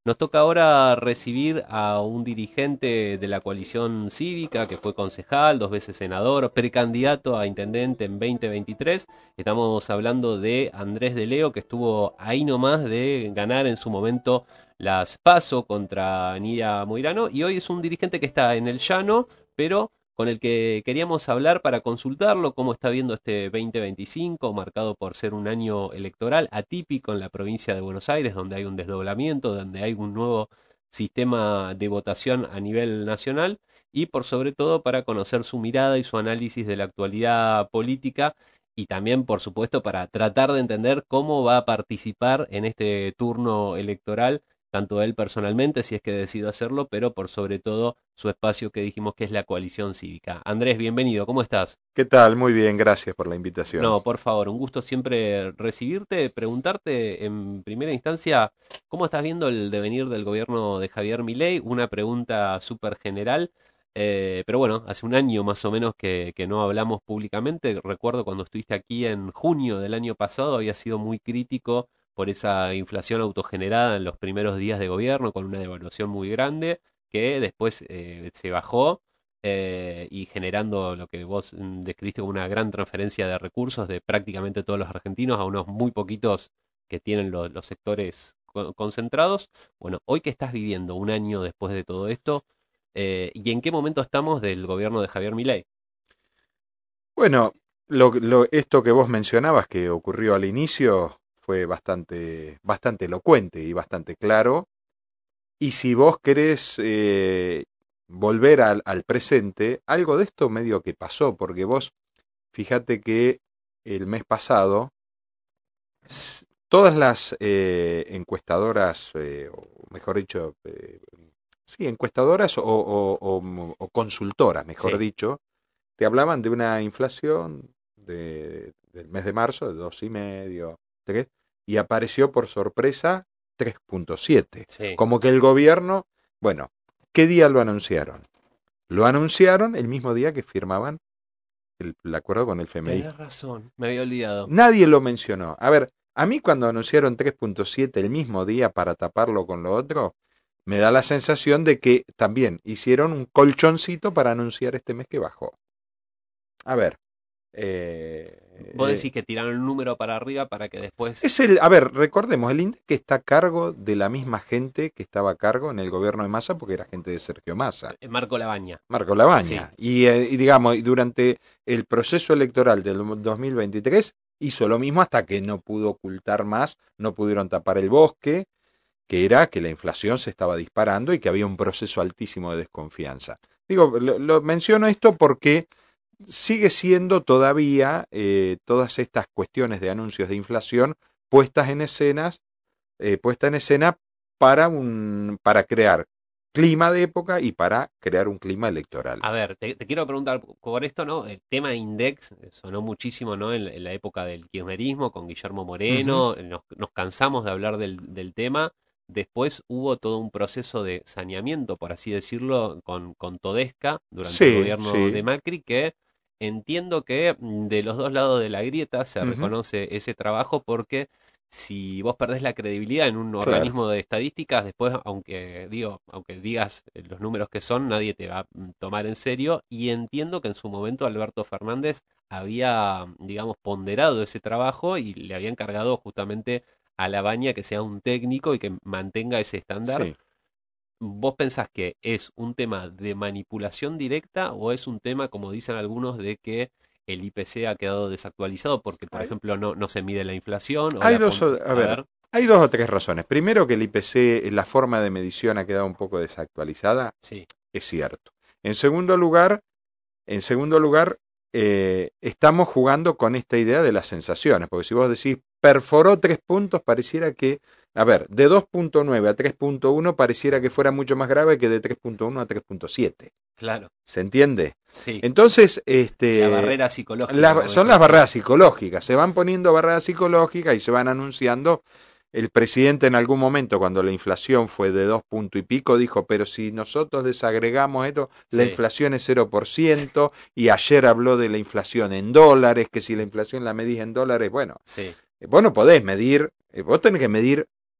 Nos toca ahora recibir a un dirigente de la coalición cívica que fue concejal, dos veces senador, precandidato a intendente en 2023. Estamos hablando de Andrés de Leo, que estuvo ahí nomás de ganar en su momento las PASO contra Nidia Moirano, y hoy es un dirigente que está en el llano, pero con el que queríamos hablar para consultarlo, cómo está viendo este 2025, marcado por ser un año electoral atípico en la provincia de Buenos Aires, donde hay un desdoblamiento, donde hay un nuevo sistema de votación a nivel nacional, y por sobre todo para conocer su mirada y su análisis de la actualidad política, y también, por supuesto, para tratar de entender cómo va a participar en este turno electoral tanto él personalmente, si es que decidió hacerlo, pero por sobre todo su espacio que dijimos que es la coalición cívica. Andrés, bienvenido, ¿cómo estás? ¿Qué tal? Muy bien, gracias por la invitación. No, por favor, un gusto siempre recibirte, preguntarte en primera instancia, ¿cómo estás viendo el devenir del gobierno de Javier Milei? Una pregunta súper general, pero bueno, hace un año más o menos que no hablamos públicamente. Recuerdo cuando estuviste aquí en junio del año pasado, había sido muy crítico por esa inflación autogenerada en los primeros días de gobierno, con una devaluación muy grande, que después se bajó y generando lo que vos describiste como una gran transferencia de recursos de prácticamente todos los argentinos a unos muy poquitos que tienen los sectores concentrados. Bueno, hoy que estás viviendo un año después de todo esto, ¿y en qué momento estamos del gobierno de Javier Milei? Bueno, esto que vos mencionabas que ocurrió al inicio fue bastante elocuente y bastante claro. Y si vos querés volver al presente, algo de esto medio que pasó, porque vos fíjate que el mes pasado todas las encuestadoras, o mejor dicho, sí, encuestadoras o consultoras, mejor Sí, dicho, te hablaban de una inflación del mes de marzo de 2,5, 3, y apareció por sorpresa 3,7. sí. Como que el gobierno, bueno, ¿qué día lo anunciaron? Lo anunciaron el mismo día que firmaban el acuerdo con el FMI. Tenés razón, me había olvidado. Nadie lo mencionó. A ver, a mí cuando anunciaron 3,7 el mismo día para taparlo con lo otro, me da la sensación de que también hicieron un colchoncito para anunciar este mes que bajó. A ver, eh, Vos eh, decís que tiraron un número para arriba para que después... a ver, recordemos, el INDEC está a cargo de la misma gente que estaba a cargo en el gobierno de Massa, porque era gente de Sergio Massa, Marco Labaña. Marco Sí, Labaña. Y digamos, y durante el proceso electoral del 2023 hizo lo mismo hasta que no pudo ocultar más, no pudieron tapar el bosque, que era que la inflación se estaba disparando y que había un proceso altísimo de desconfianza. Digo, lo menciono esto porque sigue siendo todavía todas estas cuestiones de anuncios de inflación puestas en escenas, puesta en escena para crear clima de época y para crear un clima electoral. a ver, te quiero preguntar por esto, ¿no? El tema Index sonó muchísimo, ¿no? En la época del kirchnerismo con Guillermo Ujú. Moreno, nos cansamos de hablar del tema. Después hubo todo un proceso de saneamiento, por así decirlo, con Todesca durante el Sí, gobierno de sí. Macri, que entiendo que de los dos lados de la grieta se Ujú. reconoce ese trabajo porque si vos perdés la credibilidad en un Claro. organismo de estadísticas, después, aunque digas los números que son, nadie te va a tomar en serio. Y entiendo que en su momento Alberto Fernández había, digamos, ponderado ese trabajo y le había encargado justamente a Labaña que sea un técnico y que mantenga ese estándar. Sí. ¿Vos pensás que es un tema de manipulación directa o es un tema, como dicen algunos, de que el IPC ha quedado desactualizado porque, por Hay, ejemplo, no se mide la inflación o hay la... dos, a A ver, ver, hay dos o tres razones. Primero, que el IPC, la forma de medición ha quedado un poco desactualizada, sí. es cierto. En segundo lugar, estamos jugando con esta idea de las sensaciones, porque si vos decís perforó 3 puntos, pareciera que, a ver, de 2,9 a 3,1 pareciera que fuera mucho más grave que de 3,1 a 3,7. Claro, ¿Se entiende? sí. Entonces, La barrera psicológica, como son dicen, las sí. barreras psicológicas, se van poniendo barreras psicológicas y se van anunciando. El presidente en algún momento, cuando la inflación fue de 2 puntos y pico, dijo, pero si nosotros desagregamos esto, la Sí, inflación es cero por sí, ciento y ayer habló de la inflación en dólares, que si la inflación la medís en dólares, bueno, sí. vos no podés medir, vos tenés que medir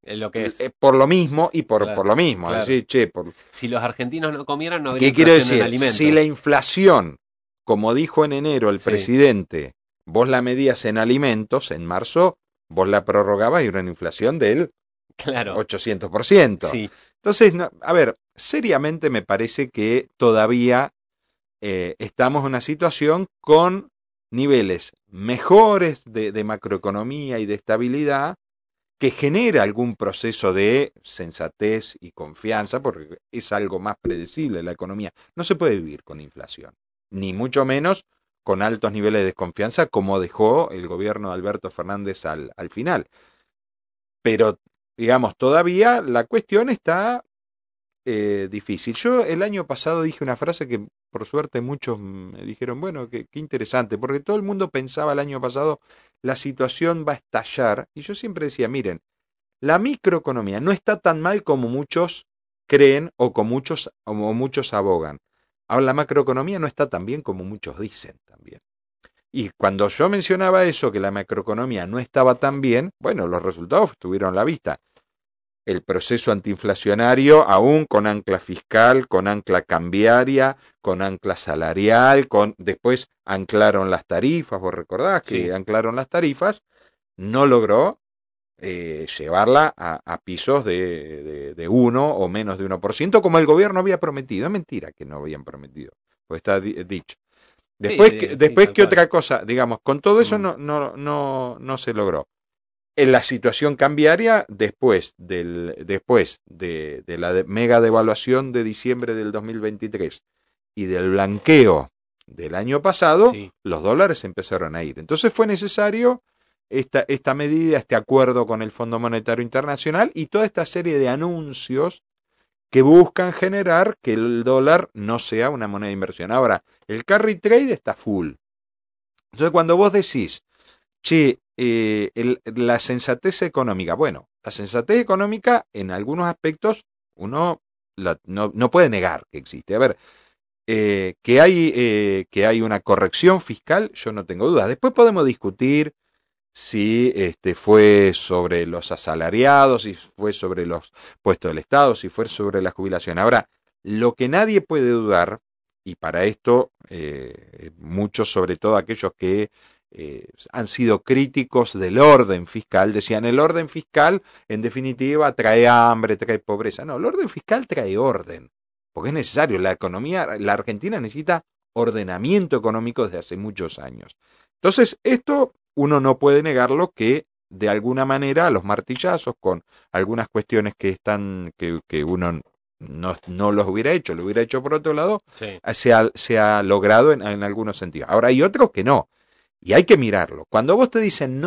Lo que es. Por lo mismo y por Claro, lo mismo. claro. Es decir, che, Si los argentinos no comieran, no habría ¿qué quiero inflación en decir? alimentos. Si la inflación, como dijo en enero el Sí, presidente, vos la medías en alimentos, en marzo vos la prorrogabas y era una inflación del claro. 800%. Sí, Entonces, a ver, seriamente me parece que todavía estamos en una situación con niveles mejores de macroeconomía y de estabilidad que genera algún proceso de sensatez y confianza, porque es algo más predecible la economía. No se puede vivir con inflación, ni mucho menos con altos niveles de desconfianza como dejó el gobierno de Alberto Fernández al final. Pero, digamos, todavía la cuestión está difícil. Yo el año pasado dije una frase que por suerte muchos me dijeron, bueno, qué interesante, porque todo el mundo pensaba el año pasado la situación va a estallar, y yo siempre decía, miren, la microeconomía no está tan mal como muchos creen o muchos abogan. Ahora, la macroeconomía no está tan bien como muchos dicen también. Y cuando yo mencionaba eso, que la macroeconomía no estaba tan bien, bueno, los resultados estuvieron a la vista. El proceso antiinflacionario, aún con ancla fiscal, con ancla cambiaria, con ancla salarial, después anclaron las tarifas, vos recordás que sí. anclaron las tarifas, no logró llevarla a pisos de 1 o menos de 1%, como el gobierno había prometido. Es mentira que no habían prometido, pues está dicho. Sí, sí, Después tal ¿qué cual. otra cosa? Digamos, con todo eso Mm, no se logró. En la situación cambiaria, después de la mega devaluación de diciembre del 2023 y del blanqueo del año pasado, sí, los dólares empezaron a ir. Entonces fue necesario esta medida, este acuerdo con el Fondo Monetario Internacional y toda esta serie de anuncios que buscan generar que el dólar no sea una moneda de inversión. Ahora, el carry trade está full. Entonces, cuando vos decís, che, la sensatez económica, bueno, la sensatez económica en algunos aspectos uno no puede negar que existe. A ver, que hay una corrección fiscal, yo no tengo dudas. Después podemos discutir si fue sobre los asalariados, si fue sobre los puestos del Estado, si fue sobre la jubilación. Ahora, lo que nadie puede dudar, y para esto muchos, sobre todo aquellos que han sido críticos del orden fiscal, decían el orden fiscal en definitiva trae hambre, trae pobreza. No, el orden fiscal trae orden, porque es necesario. La economía, la Argentina necesita ordenamiento económico desde hace muchos años. Entonces, esto uno no puede negarlo que de alguna manera a los martillazos con algunas cuestiones que uno no los hubiera hecho, lo hubiera hecho por otro lado, sí, se ha logrado en algunos sentidos. Ahora hay otros que no, y hay que mirarlo. Cuando vos te dicen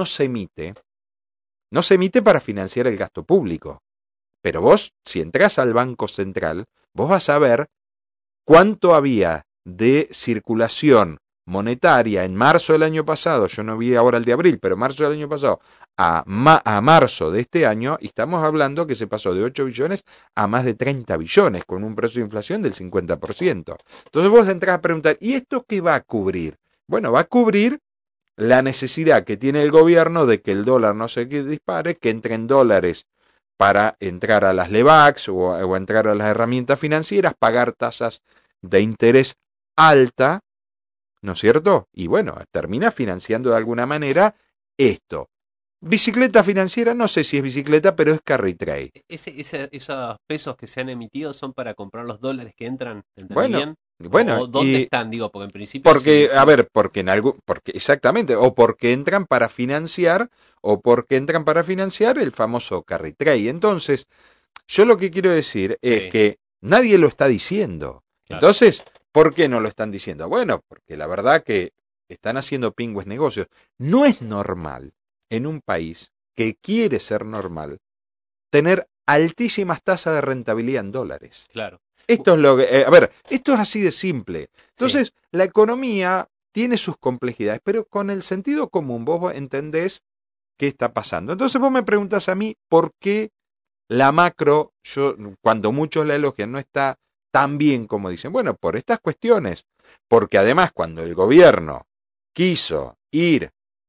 no se emite para financiar el gasto público, pero vos, si entras al Banco Central, vos vas a ver cuánto había de circulación monetaria en marzo del año pasado, yo no vi ahora el de abril, pero marzo del año pasado, a marzo de este año, y estamos hablando que se pasó de 8 billones a más de 30 billones, con un precio de inflación del 50%. Entonces vos entras a preguntar, ¿y esto qué va a cubrir? Bueno, va a cubrir la necesidad que tiene el gobierno de que el dólar no se dispare, que entren dólares para entrar a las LEVACs o entrar a las herramientas financieras, pagar tasas de interés alta, ¿no es cierto? Y bueno, termina financiando de alguna manera esto. Bicicleta financiera, no sé si es bicicleta, pero es carry trade. esos pesos que se han emitido son para comprar los dólares que entran, ¿entendí Bueno, bien? bueno, O dónde y están? Digo, porque en principio porque, a ver, porque en algo, porque exactamente, o porque entran para financiar, o porque entran para financiar el famoso carry trade. Entonces, yo lo que quiero decir es sí, que nadie lo está diciendo. claro, Entonces, ¿por qué no lo están diciendo? Bueno, porque la verdad que están haciendo pingües negocios. No es normal en un país que quiere ser normal tener altísimas tasas de rentabilidad en dólares. claro. Esto es lo que, a ver, esto es así de simple. Sí, Entonces, la economía tiene sus complejidades, pero con el sentido común vos entendés qué está pasando. Entonces vos me preguntas a mí por qué la macro, yo cuando muchos la elogian, no está tan bien como dicen. Bueno, por estas cuestiones. Porque además, cuando el gobierno quiso ir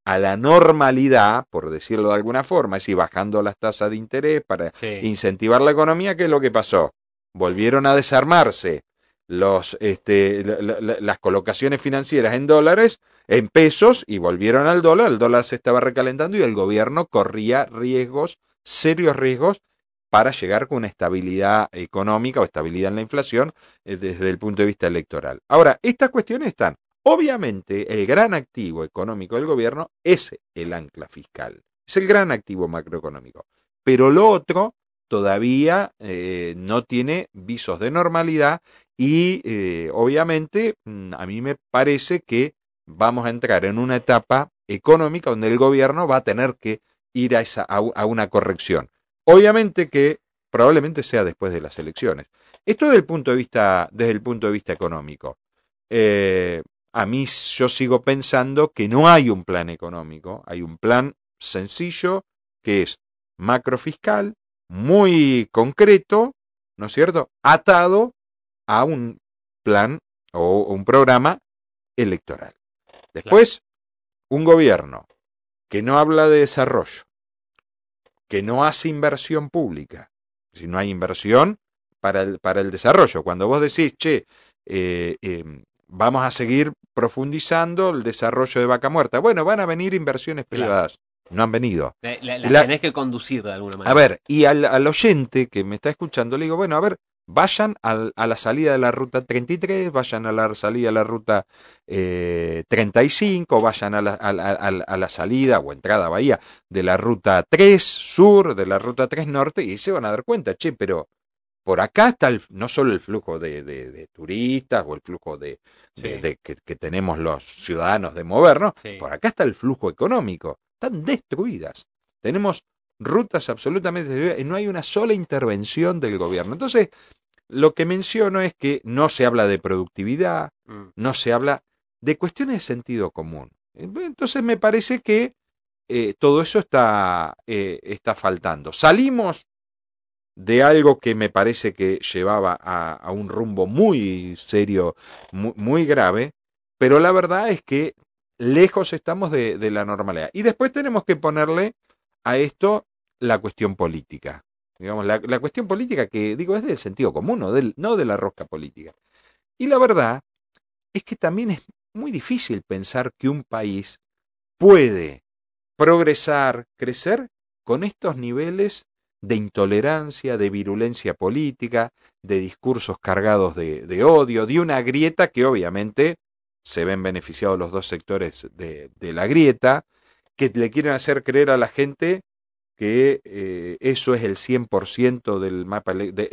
a la normalidad, por decirlo de alguna forma, es decir, bajando las tasas de interés para incentivar la economía, ¿qué es lo que pasó? Volvieron a desarmarse las colocaciones financieras en dólares, en pesos, y volvieron al dólar. El dólar se estaba recalentando y el gobierno corría riesgos, serios riesgos, para llegar con una estabilidad económica o estabilidad en la inflación desde el punto de vista electoral. Ahora, estas cuestiones están. Obviamente, el gran activo económico del gobierno es el ancla fiscal, es el gran activo macroeconómico, pero lo otro todavía no tiene visos de normalidad y obviamente a mí me parece que vamos a entrar en una etapa económica donde el gobierno va a tener que ir a una corrección. Obviamente que probablemente sea después de las elecciones. Esto desde el punto de vista económico. A mí yo sigo pensando que no hay un plan económico, hay un plan sencillo que es macrofiscal, muy concreto, ¿no es cierto?, atado a un plan o un programa electoral. Después, un gobierno que no habla de desarrollo, que no hace inversión pública, si no hay inversión para el desarrollo. Cuando vos decís, vamos a seguir profundizando el desarrollo de Vaca Muerta, bueno, van a venir inversiones privadas. No han venido. La tenés que conducir de alguna manera. A ver, y al oyente que me está escuchando le digo, bueno, a ver, vayan a la salida de la ruta 33, vayan a la salida de la ruta 35, vayan a la salida o entrada a Bahía de la ruta 3 sur, de la ruta 3 norte, y se van a dar cuenta, pero por acá está no solo el flujo de turistas o el flujo que tenemos los ciudadanos de movernos, por acá está el flujo económico. Están destruidas. Tenemos rutas absolutamente destruidas y no hay una sola intervención del gobierno. Entonces, lo que menciono es que no se habla de productividad, no se habla de cuestiones de sentido común. Entonces, me parece que todo eso está faltando. Salimos de algo que me parece que llevaba a un rumbo muy serio, muy grave, pero la verdad es que lejos estamos de la normalidad. Y después tenemos que ponerle a esto la cuestión política. Digamos, la cuestión política que, digo, es del sentido común, no de la rosca política. Y la verdad es que también es muy difícil pensar que un país puede progresar, crecer con estos niveles de intolerancia, de virulencia política, de discursos cargados de odio, de una grieta que obviamente se ven beneficiados los dos sectores de la grieta, que le quieren hacer creer a la gente que eso es el 100% del mapa,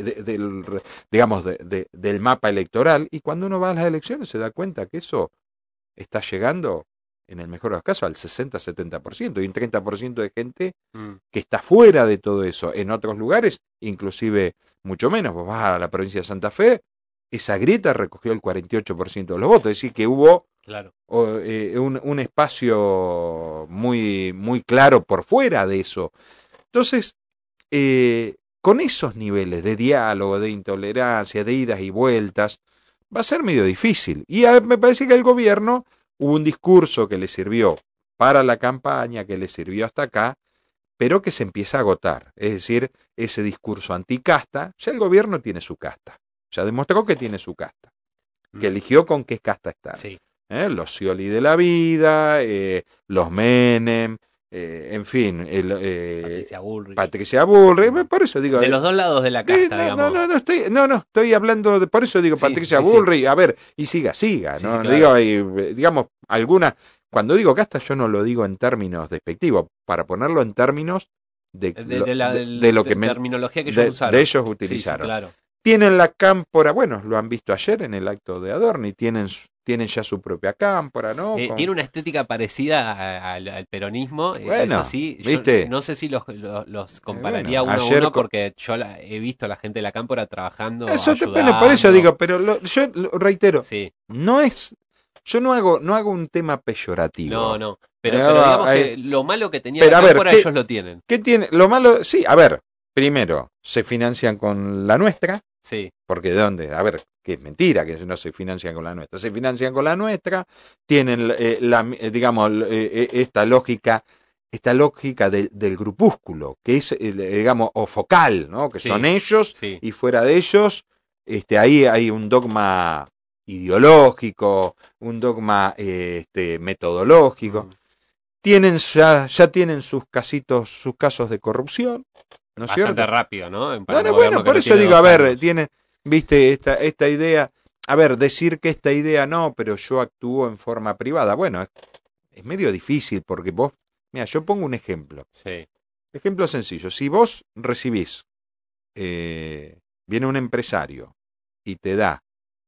del mapa electoral, y cuando uno va a las elecciones se da cuenta que eso está llegando, en el mejor de los casos, al 60-70%, y un 30% de gente que está fuera de todo eso. En otros lugares, inclusive mucho menos. Vos vas a la provincia de Santa Fe, esa grieta recogió el 48% de los votos, es decir, que hubo un espacio muy, muy claro por fuera de eso. Entonces, con esos niveles de diálogo, de intolerancia, de idas y vueltas, va a ser medio difícil. Y me parece que el gobierno hubo un discurso que le sirvió para la campaña, que le sirvió hasta acá, pero que se empieza a agotar. Es decir, ese discurso anticasta, ya el gobierno tiene su casta. Ya demostró que tiene su casta. Que eligió con qué casta estar. Sí. Los Scioli de la vida, los Menem, en fin, Patricia Bullrich, por eso digo. De los dos lados de la casta, digamos. No, estoy hablando por eso digo Patricia Bullrich, a ver, y siga, sí, ¿no? Claro. Digo, digamos, algunas, cuando digo casta yo no lo digo en términos despectivos, para ponerlo en términos de lo que terminología que ellos usaron. De ellos utilizaron. Sí, claro. Tienen la cámpora, bueno, lo han visto ayer en el acto de Adorni, tienen ya su propia cámpora, ¿no? Tiene una estética parecida al peronismo, bueno, eso sí, ¿viste? Yo no sé si los compararía uno a uno, porque yo he visto a la gente de la cámpora trabajando, eso ayudando. Depende, por eso digo, pero yo lo reitero, sí. Yo no hago un tema peyorativo. No, pero digamos que lo malo que tenía la cámpora ellos lo tienen. ¿Qué tiene? Lo malo, sí, a ver, primero, se financian con la nuestra. Sí, Porque ¿de dónde? A ver, que es mentira que no se financian con la nuestra. Se financian con la nuestra, tienen, digamos, esta lógica del grupúsculo, que es, digamos, o focal, ¿no? Que son sí, ellos, sí. y fuera de ellos, ahí hay un dogma ideológico, un dogma metodológico. Mm. Ya tienen sus casitos, sus casos de corrupción, ¿no es Bastante cierto? rápido, ¿no? Para un Bueno, gobierno bueno, que por no eso tiene digo, a 2 ver, años. tiene, viste, esta idea, a ver, decir que esta idea no, pero yo actúo en forma privada, bueno, es medio difícil porque vos, mira, yo pongo un ejemplo, Sí, ejemplo sencillo, si vos recibís, viene un empresario y te da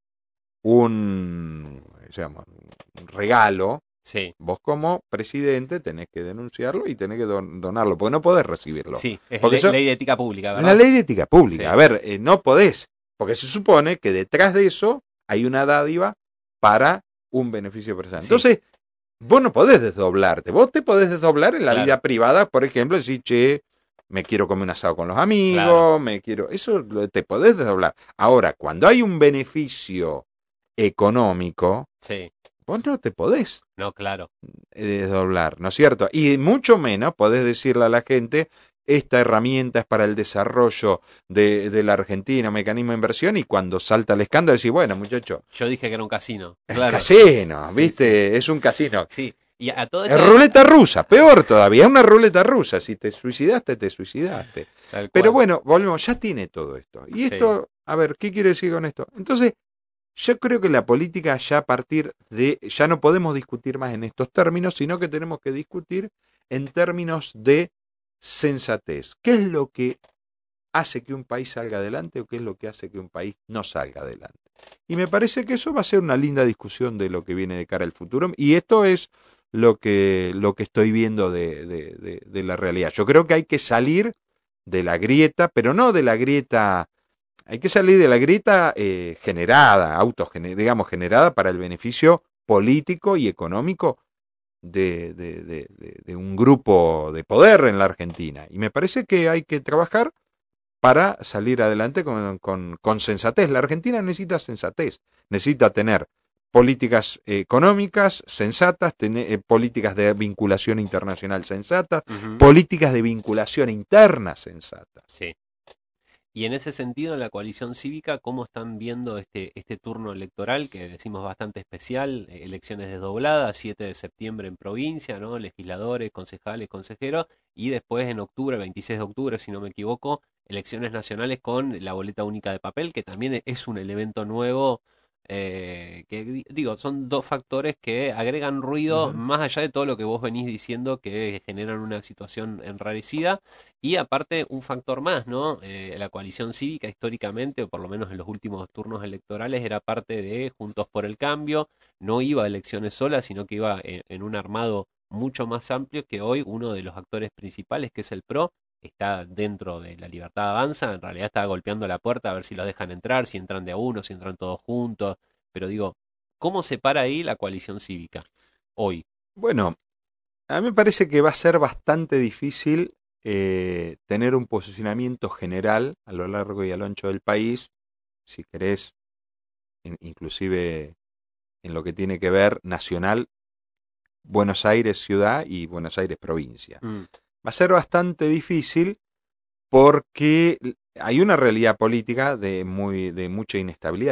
un, digamos, un regalo, sí, vos como presidente tenés que denunciarlo y tenés que donarlo, porque no podés recibirlo, sí. Es porque eso ley de ética pública, la ¿verdad? ley de ética pública. A Sí, ver, no podés, porque se supone que detrás de eso hay una dádiva para un beneficio personal. sí, Entonces, vos no podés desdoblarte. Vos te podés desdoblar en la claro, vida privada, por ejemplo, decir, che, me quiero comer un asado con los claro. amigos, me quiero. Eso te podés desdoblar. Ahora, cuando hay un beneficio económico, Sí, vos no te podés no, claro. desdoblar, ¿no es cierto? Y mucho menos podés decirle a la gente, esta herramienta es para el desarrollo de la Argentina, mecanismo de inversión, y cuando salta el escándalo decís, bueno, muchacho, Yo dije que era un casino. es Claro. casino, Sí, sí, ¿viste? Es un casino. sí. Y a todo Es esto, ruleta rusa, peor todavía, es una ruleta rusa. Si te suicidaste, te suicidaste. tal Pero cual. bueno, volvemos, ya tiene todo esto. Y Sí, esto, a ver, ¿qué quiero decir con esto? Entonces, yo creo que la política ya a partir de, ya no podemos discutir más en estos términos, sino que tenemos que discutir en términos de sensatez. ¿Qué es lo que hace que un país salga adelante o qué es lo que hace que un país no salga adelante? Y me parece que eso va a ser una linda discusión de lo que viene de cara al futuro. Y esto es lo que estoy viendo de la realidad. Yo creo que hay que salir de la grieta, pero no de la grieta, hay que salir de la grieta generada, digamos, generada para el beneficio político y económico de un grupo de poder en la Argentina. Y me parece que hay que trabajar para salir adelante con sensatez. La Argentina necesita sensatez, necesita tener políticas económicas sensatas, políticas de vinculación internacional sensatas, ujú, políticas de vinculación interna sensatas. sí. Y en ese sentido, en la coalición cívica, ¿cómo están viendo este turno electoral que decimos bastante especial? Elecciones desdobladas, 7 de septiembre en provincia, ¿no? Legisladores, concejales, consejeros, y después en octubre, 26 de octubre, si no me equivoco, elecciones nacionales con la boleta única de papel, que también es un elemento nuevo. Digo, son dos factores que agregan ruido Ujú. más allá de todo lo que vos venís diciendo que generan una situación enrarecida y aparte, un factor más, ¿no? La coalición cívica históricamente, o por lo menos en los últimos turnos electorales, era parte de Juntos por el Cambio, no iba a elecciones solas, sino que iba en un armado mucho más amplio que hoy uno de los actores principales, que es el PRO, está dentro de la Libertad Avanza, en realidad está golpeando la puerta a ver si los dejan entrar, si entran de a uno, si entran todos juntos, pero digo, ¿cómo se para ahí la coalición cívica hoy? Bueno, a mí me parece que va a ser bastante difícil tener un posicionamiento general a lo largo y a lo ancho del país, si querés, inclusive en lo que tiene que ver nacional, Buenos Aires ciudad y Buenos Aires provincia. Mm, Va a ser bastante difícil porque hay una realidad política de mucha inestabilidad,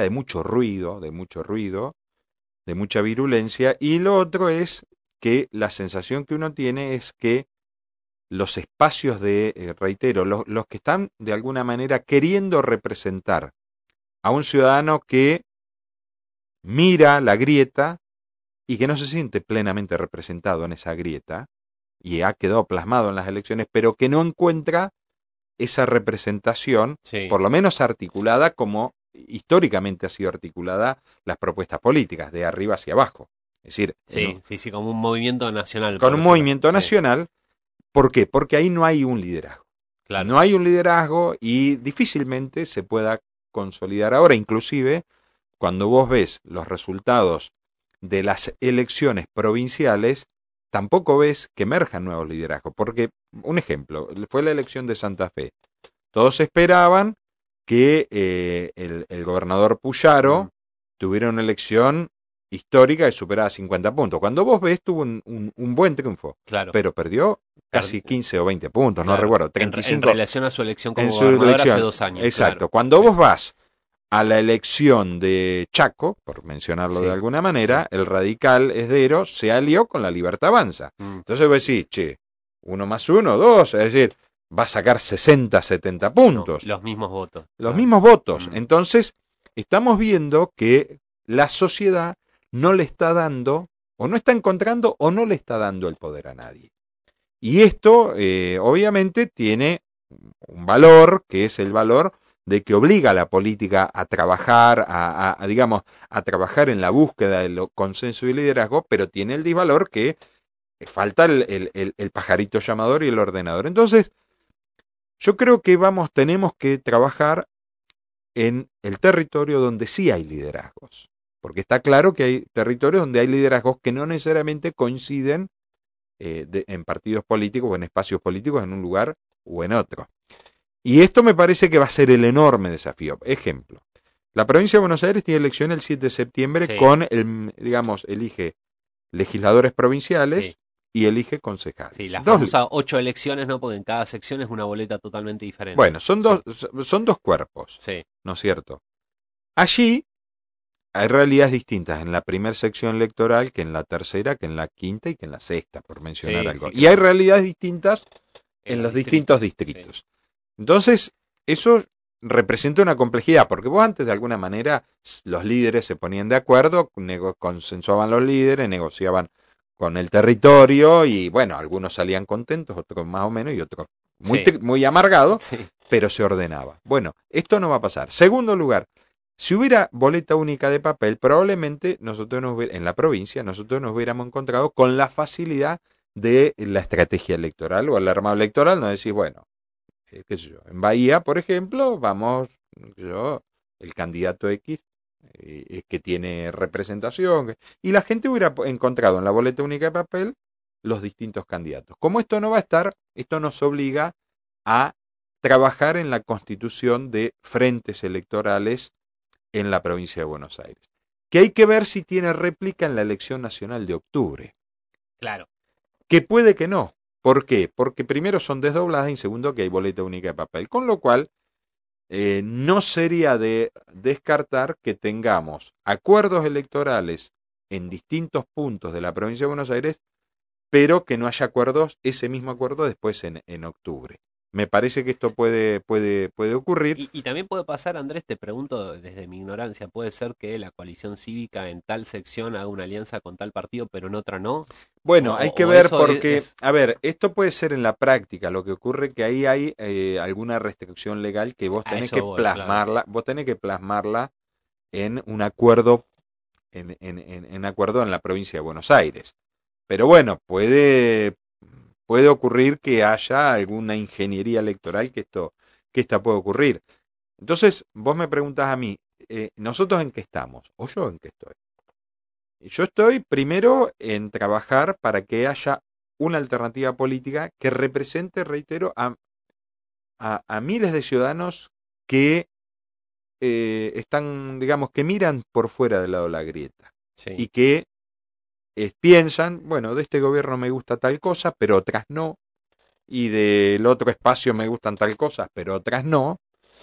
de mucha virulencia, y lo otro es que la sensación que uno tiene es que los espacios reitero, los que están de alguna manera queriendo representar a un ciudadano que mira la grieta y que no se siente plenamente representado en esa grieta, y ha quedado plasmado en las elecciones, pero que no encuentra esa representación, sí. por lo menos articulada como históricamente ha sido articulada las propuestas políticas, de arriba hacia abajo. Es decir, Sí, sí, sí, como un movimiento nacional, con por un decirlo. movimiento Sí, nacional. ¿Por qué? Porque ahí no hay un liderazgo. Y claro. no hay un liderazgo y difícilmente se pueda consolidar ahora. Inclusive, cuando vos ves los resultados de las elecciones provinciales, tampoco ves que emerjan nuevos liderazgos. Porque, un ejemplo, fue la elección de Santa Fe. Todos esperaban que el gobernador Puyaro tuviera una elección histórica que superaba 50 puntos. Cuando vos ves, tuvo un buen triunfo, Claro. pero perdió casi 15 o 20 puntos, Claro. no recuerdo, 35. En relación a su elección como en su gobernador elección. hace 2 años. Exacto. Claro. Cuando Sí. vos vas a la elección de Chaco, por mencionarlo Sí, de alguna manera, sí. el radical Esdero se alió con la Libertad Avanza. Entonces vos decís, che, 1 más 1, 2, es decir, va a sacar 60, 70 puntos. No, los mismos votos. Los Claro. mismos votos. Entonces, estamos viendo que la sociedad no le está dando, o no está encontrando, o no le está dando el poder a nadie. Y esto, obviamente, tiene un valor, que es el valor de que obliga a la política a trabajar, digamos, a trabajar en la búsqueda del consenso y liderazgo, pero tiene el disvalor que falta el pajarito llamador y el ordenador. Entonces, yo creo que tenemos que trabajar en el territorio donde sí hay liderazgos, porque está claro que hay territorios donde hay liderazgos que no necesariamente coinciden en partidos políticos o en espacios políticos en un lugar o en otro. Y esto me parece que va a ser el enorme desafío. Ejemplo, la provincia de Buenos Aires tiene elección el 7 de septiembre Sí. con, elige legisladores provinciales Sí. y elige concejales. Sí, las famosas 8 elecciones, ¿no? Porque en cada sección es una boleta totalmente diferente. Bueno, son dos cuerpos, sí. ¿no es cierto? Allí hay realidades distintas en la primera sección electoral que en la tercera, que en la quinta y que en la sexta, por mencionar Sí, algo. sí, Y claro. hay realidades distintas en los distintos distritos. Sí. Entonces, eso representa una complejidad, porque vos antes de alguna manera los líderes se ponían de acuerdo, consensuaban los líderes, negociaban con el territorio y bueno, algunos salían contentos, otros más o menos y otros muy amargados, pero se ordenaba. Bueno, esto no va a pasar. Segundo lugar, si hubiera boleta única de papel, probablemente en la provincia nosotros nos hubiéramos encontrado con la facilidad de la estrategia electoral o el armado electoral, no decís, bueno, qué sé yo, en Bahía, por ejemplo, vamos, el candidato X que tiene representación, y la gente hubiera encontrado en la boleta única de papel los distintos candidatos. Como esto no va a estar, esto nos obliga a trabajar en la constitución de frentes electorales en la provincia de Buenos Aires, que hay que ver si tiene réplica en la elección nacional de octubre. Claro. Que puede que no. ¿Por qué? Porque primero son desdobladas y segundo que hay boleta única de papel. Con lo cual, no sería de descartar que tengamos acuerdos electorales en distintos puntos de la provincia de Buenos Aires, pero que no haya ese mismo acuerdo después en octubre. Me parece que esto puede ocurrir. Y también puede pasar, Andrés, te pregunto desde mi ignorancia, ¿puede ser que la coalición cívica en tal sección haga una alianza con tal partido, pero en otra no? Bueno, hay que ver porque, a ver, esto puede ser en la práctica, lo que ocurre que ahí hay alguna restricción legal que vos tenés que plasmarla, claro. Vos tenés que plasmarla en un acuerdo, en acuerdo en la provincia de Buenos Aires. Pero bueno, puede ocurrir que haya alguna ingeniería electoral que esta puede ocurrir. Entonces, vos me preguntás a mí, ¿nosotros en qué estamos? ¿O yo en qué estoy? Yo estoy primero en trabajar para que haya una alternativa política que represente, reitero, a miles de ciudadanos que están, digamos, que miran por fuera del lado de la grieta. Sí. Y que piensan, bueno, de este gobierno me gusta tal cosa, pero otras no. Y del otro espacio me gustan tal cosa, pero otras no.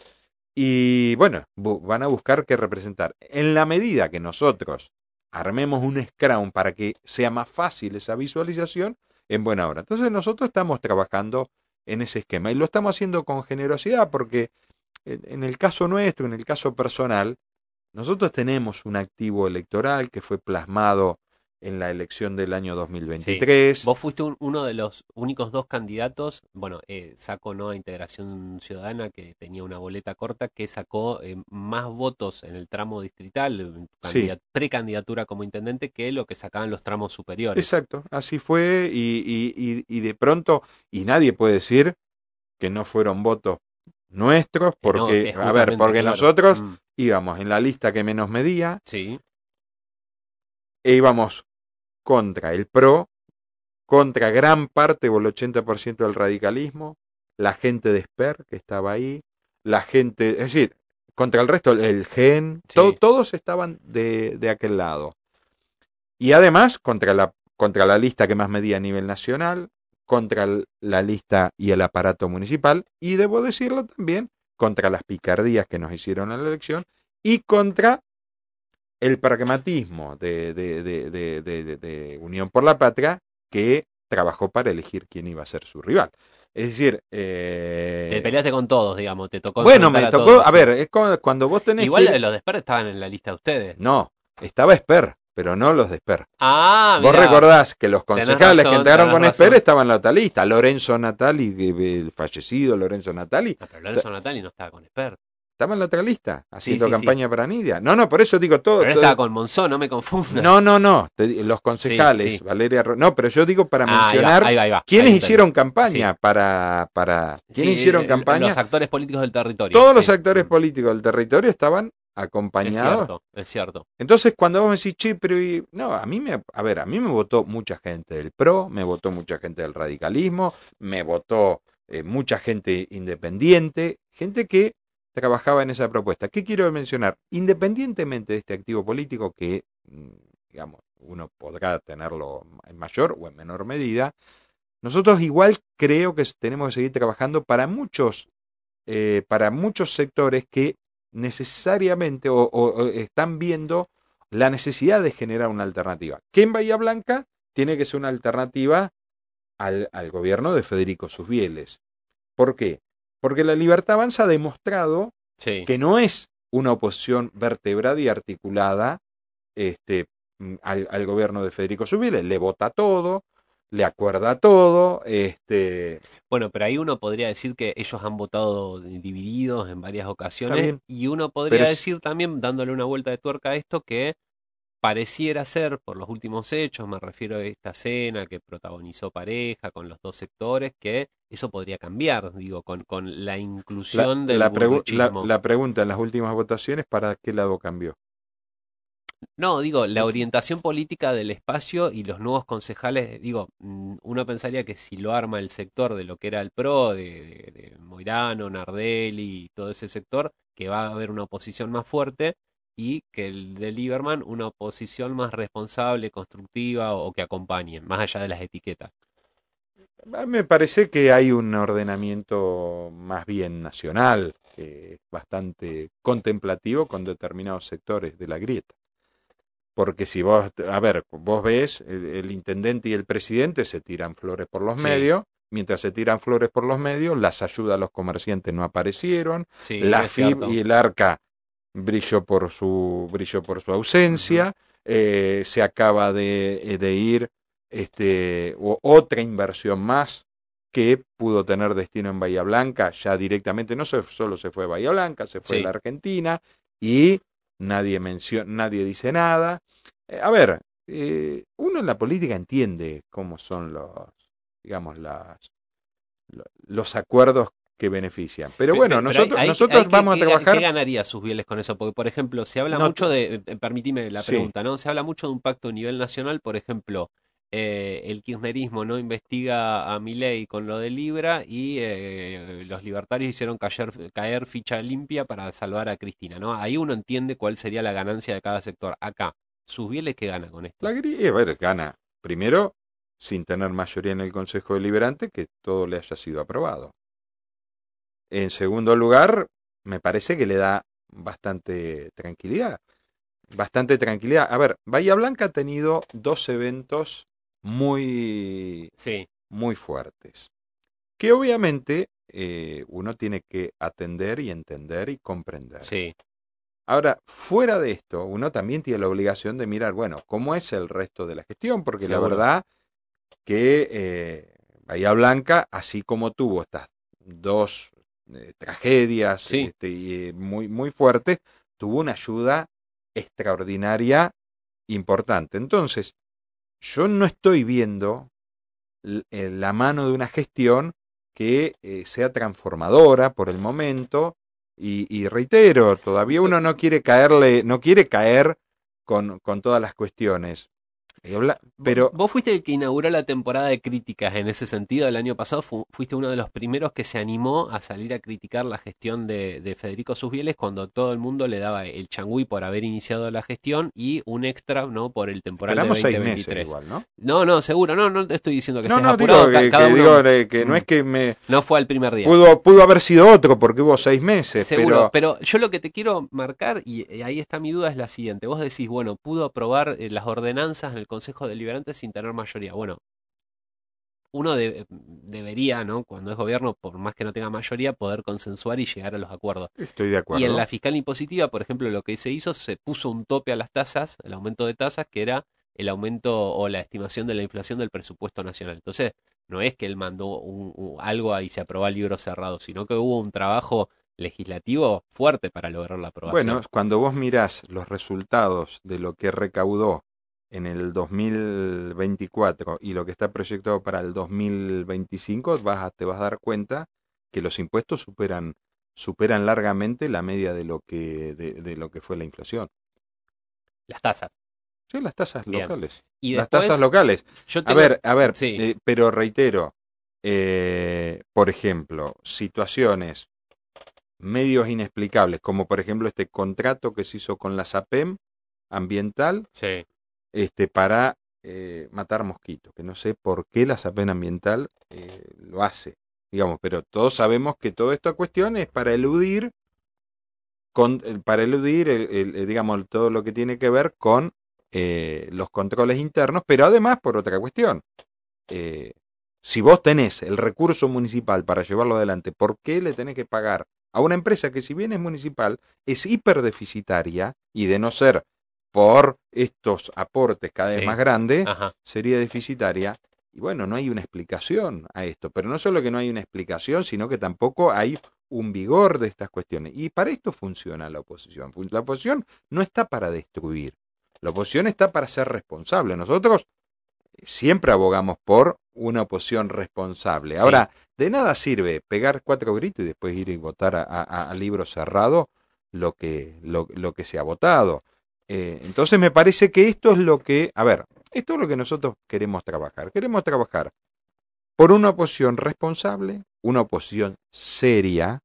Y bueno, van a buscar qué representar. En la medida que nosotros armemos un scrum para que sea más fácil esa visualización, en buena hora. Entonces nosotros estamos trabajando en ese esquema y lo estamos haciendo con generosidad porque en el caso nuestro, en el caso personal, nosotros tenemos un activo electoral que fue plasmado en la elección del año 2023. Sí. Vos fuiste uno de los únicos 2 candidatos, bueno, sacó ¿no? a Integración Ciudadana, que tenía una boleta corta, que sacó más votos en el tramo distrital, sí. Precandidatura como intendente, que lo que sacaban los tramos superiores. Exacto, así fue y de pronto, y nadie puede decir que no fueron votos nuestros, porque, no, porque claro. Nosotros Mm. íbamos en la lista que menos medía, sí. E íbamos contra el PRO, contra gran parte o el 80% del radicalismo, la gente de Esper que estaba ahí, la gente, es decir, contra el resto, el GEN, Sí. todos estaban de aquel lado. Y además, contra la lista que más medía a nivel nacional, contra la lista y el aparato municipal, y debo decirlo también, contra las picardías que nos hicieron en la elección, y contra el pragmatismo de Unión por la Patria, que trabajó para elegir quién iba a ser su rival. Es decir, Te peleaste con todos, digamos, te tocó bueno, enfrentar me a tocó, todos, a sí. ver, es cuando vos tenés que Igual ir, los de Esper estaban en la lista de ustedes. no, estaba Esper, pero no los de Esper. Ah, Vos mirá, recordás que los tenés concejales que razón, entraron tenés con Esper razón. estaban en la otra lista. Lorenzo Natali, el fallecido Lorenzo Natali, No, pero Lorenzo Natali no estaba con Esper. estaba en la otra lista, Sí, haciendo sí, sí. campaña para Nidia. No, no, por eso digo todo. Pero él estaba con Monzón, no me confundas. No, no, no. Los Sí, concejales, sí. Valeria. No, pero yo digo para Ah, mencionar ahí va, ahí va. quiénes Ahí entendí. hicieron Sí, campaña para. ¿Quiénes sí, hicieron los campaña? actores políticos del territorio, Todos los sí. actores políticos del territorio estaban Es acompañados. cierto, es cierto. Entonces, cuando vos me decís, che, pero no, a mí me votó mucha gente del PRO, me votó mucha gente del radicalismo, me votó mucha gente independiente, gente que trabajaba en esa propuesta. ¿Qué quiero mencionar? Independientemente de este activo político que, digamos, uno podrá tenerlo en mayor o en menor medida, nosotros igual creo que tenemos que seguir trabajando para muchos sectores que necesariamente o están viendo la necesidad de generar una alternativa. Que en Bahía Blanca tiene que ser una alternativa al gobierno de Federico Susbieles. ¿Por qué? Porque la Libertad Avanza ha demostrado Sí. que no es una oposición vertebrada y articulada este, al gobierno de Federico Susbieles. Le vota todo, le acuerda todo, Bueno, pero ahí uno podría decir que ellos han votado divididos en varias está ocasiones bien, y uno pero podría es, decir también, dándole una vuelta de tuerca a esto, que pareciera ser, por los últimos hechos, me refiero a esta cena que protagonizó Pareja con los dos sectores, que eso podría cambiar, digo, con la inclusión del burruchismo. la pregunta en las últimas votaciones, ¿para qué lado cambió? No, digo, la orientación política del espacio y los nuevos concejales, digo, uno pensaría que si lo arma el sector de lo que era el PRO, de Moirano, Nardelli y todo ese sector, que va a haber una oposición más fuerte y que el de Lieberman una oposición más responsable, constructiva o que acompañe, más allá de las etiquetas. Me parece que hay un ordenamiento más bien nacional, bastante contemplativo con determinados sectores de la grieta. Porque si vos, a ver, vos ves, el intendente y el presidente se tiran flores por los Sí, medios, mientras se tiran flores por los medios, las ayudas a los comerciantes no aparecieron, sí, la es FIB cierto. y el ARCA brilló por su Ujú. ausencia, se acaba de ir otra inversión más que pudo tener destino en Bahía Blanca, ya directamente, no solo se fue a Bahía Blanca, se fue a la Sí. Argentina y nadie dice nada. A ver, uno en la política entiende cómo son digamos, los acuerdos que benefician. Pero bueno, Pero hay nosotros vamos a ¿qué trabajar. ganaría sus bieles con eso? Porque, por ejemplo, se habla No, mucho de, permitime la sí, pregunta, ¿no? Se habla mucho de un pacto a nivel nacional, por ejemplo, el kirchnerismo no investiga a Milei con lo de Libra y los libertarios hicieron caer ficha limpia para salvar a Cristina, ¿no? Ahí uno entiende cuál sería la ganancia de cada sector. Acá, sus bieles, ¿qué gana con esto? a ver, gana. Primero, sin tener mayoría en el Consejo Deliberante, que todo le haya sido aprobado. En segundo lugar, me parece que le da bastante tranquilidad. Bastante tranquilidad. A ver, Bahía Blanca ha tenido dos eventos muy, Sí, muy fuertes, que obviamente uno tiene que atender y entender y comprender. sí, Ahora, fuera de esto, uno también tiene la obligación de mirar, bueno, cómo es el resto de la gestión, porque la seguro. verdad que Bahía Blanca, así como tuvo estas dos tragedias Sí, muy, muy fuertes, tuvo una ayuda extraordinaria importante. Entonces, yo no estoy viendo la mano de una gestión que sea transformadora por el momento y reitero, todavía uno no quiere caerle, no quiere caer con todas las cuestiones. Pero Vos fuiste el que inauguró la temporada de críticas en ese sentido el año pasado, fuiste uno de los primeros que se animó a salir a criticar la gestión de Federico Susbieles cuando todo el mundo le daba el changüí por haber iniciado la gestión y un extra, ¿no? Por el temporal de esperamos 6 meses 2023. igual, ¿no? No, no, seguro, no te estoy diciendo que No, estés no, digo apurado, cada uno que no es que me no fue al primer día. pudo haber sido otro porque hubo 6 meses, Seguro, pero yo lo que te quiero marcar, y ahí está mi duda, es la siguiente. Vos decís, bueno, pudo aprobar las ordenanzas en el Consejo Deliberante sin tener mayoría. Bueno, uno debería, ¿no? Cuando es gobierno, por más que no tenga mayoría, poder consensuar y llegar a los acuerdos. estoy de Y en acuerdo. la fiscal impositiva, por ejemplo, lo que se hizo, se puso un tope a las tasas, el aumento de tasas, que era el aumento o la estimación de la inflación del presupuesto nacional. Entonces, no es que él mandó algo y se aprobó el libro cerrado, sino que hubo un trabajo legislativo fuerte para lograr la Bueno, aprobación. cuando vos mirás los resultados de lo que recaudó en el 2024 y lo que está proyectado para el 2025, te vas a dar cuenta que los impuestos superan largamente la media de lo que fue la inflación. Las tasas. Sí, las tasas Bien. locales. Y Las tasas después, locales. yo tengo... A ver, Sí, pero reitero, por ejemplo, situaciones medios inexplicables, como por ejemplo este contrato que se hizo con la SAPEM ambiental, sí. para matar mosquitos, que no sé por qué la SAPEM ambiental lo hace, digamos, pero todos sabemos que toda esta cuestión es para eludir, digamos, todo lo que tiene que ver con los controles internos, pero además por otra cuestión. eh, si vos tenés el recurso municipal para llevarlo adelante, ¿por qué le tenés que pagar a una empresa que si bien es municipal, es hiperdeficitaria y de no ser por estos aportes cada vez más Sí, grandes, ajá. sería deficitaria? Y bueno, no hay una explicación a esto, pero no solo que no hay una explicación, sino que tampoco hay un vigor de estas cuestiones. Y para esto funciona la oposición. La oposición no está para destruir, la oposición está para ser responsable. Nosotros siempre abogamos por una oposición responsable. Sí. Ahora, de nada sirve pegar 4 gritos y después ir y votar a libro cerrado lo que se ha votado. Entonces me parece que esto es lo que, a ver, esto es lo que nosotros queremos trabajar. Queremos trabajar por una oposición responsable, una oposición seria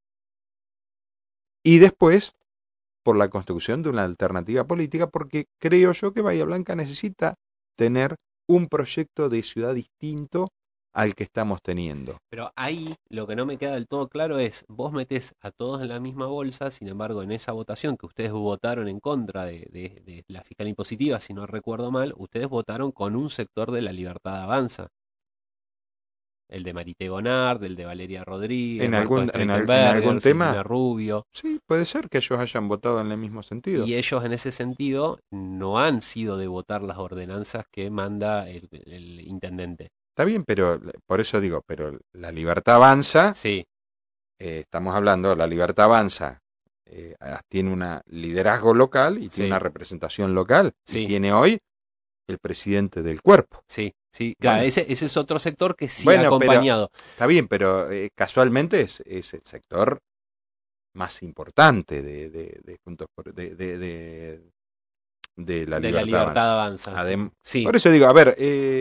y después por la construcción de una alternativa política, porque creo yo que Bahía Blanca necesita tener un proyecto de ciudad distinto al que estamos teniendo. Pero ahí lo que no me queda del todo claro es, vos metés a todos en la misma bolsa, sin embargo, en esa votación que ustedes votaron en contra de la fiscal impositiva, si no recuerdo mal, ustedes votaron con un sector de la Libertad Avanza. El de Marité Gonard, el de Valeria Rodríguez, Marco En algún Strautenberger, tema, Silvina Rubio. sí, puede ser que ellos hayan votado en el mismo sentido. Y ellos en ese sentido no han sido de votar las ordenanzas que manda el intendente. Está bien, pero por eso digo, pero la libertad avanza, Sí, estamos hablando, la libertad avanza, tiene un liderazgo local y tiene una sí, representación local y sí. tiene hoy el presidente del cuerpo. Sí, sí, claro, Bueno, ese es otro sector que sí ha bueno, pero acompañado. está bien, pero casualmente es el sector más importante de la De la libertad libertad avanza. avanza. Sí, Por eso digo, a ver,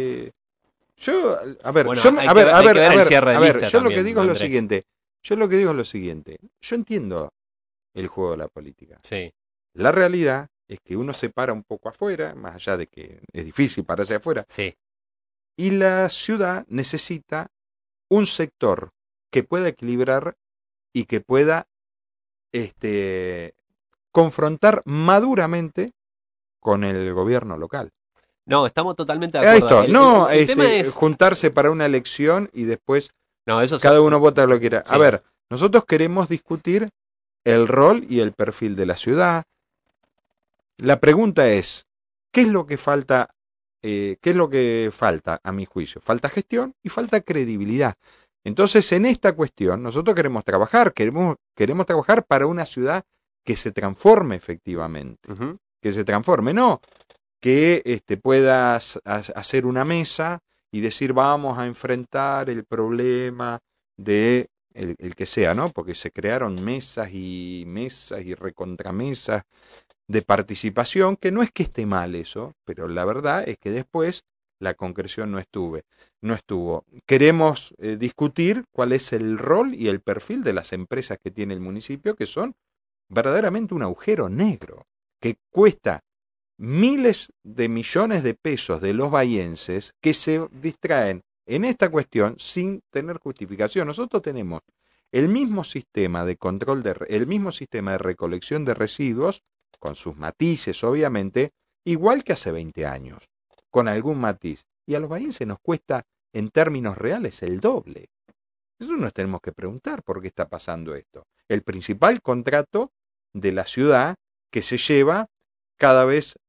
bueno, hay que ver el cierre a de ver, lista yo lo que también, digo es lo Andrés. siguiente, yo lo que digo es lo siguiente, yo entiendo el juego de la política. Sí, La realidad es que uno se para un poco afuera, más allá de que es difícil pararse afuera, sí. y la ciudad necesita un sector que pueda equilibrar y que pueda este, confrontar maduramente con el gobierno local. No, estamos totalmente de acuerdo. Esto, no El tema es... juntarse para una elección y después No, eso cada uno vota lo que quiera. A sí, ver, nosotros queremos discutir el rol y el perfil de la ciudad. La pregunta es, ¿qué es lo que falta? ¿Qué es lo que falta a mi juicio? Falta gestión y falta credibilidad. Entonces, en esta cuestión, nosotros queremos trabajar para una ciudad que se transforme efectivamente, ujú, que se transforme, no que puedas hacer una mesa y decir vamos a enfrentar el problema de el que sea, ¿no? Porque se crearon mesas y recontramesas de participación, que no es que esté mal eso, pero la verdad es que después la concreción no estuvo. Queremos discutir cuál es el rol y el perfil de las empresas que tiene el municipio, que son verdaderamente un agujero negro, que cuesta miles de millones de pesos de los bahienses que se distraen en esta cuestión sin tener justificación. Nosotros tenemos el mismo sistema de control, el mismo sistema de recolección de residuos, con sus matices obviamente, igual que hace 20 años, con algún matiz. Y a los bahienses nos cuesta en términos reales el doble. Eso nos tenemos que preguntar por qué está pasando esto. El principal contrato de la ciudad que se lleva cada vez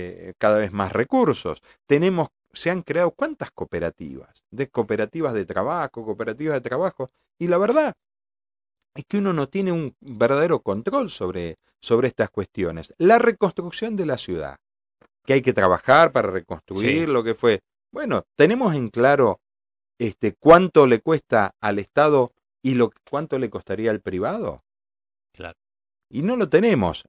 más recursos. Se han creado cuántas cooperativas, de cooperativas de trabajo, y la verdad es que uno no tiene un verdadero control sobre estas cuestiones. La reconstrucción de la ciudad, que hay que trabajar para reconstruir lo que fue. Bueno, tenemos en claro cuánto le cuesta al Estado y cuánto le costaría al privado. Claro. Y no lo tenemos,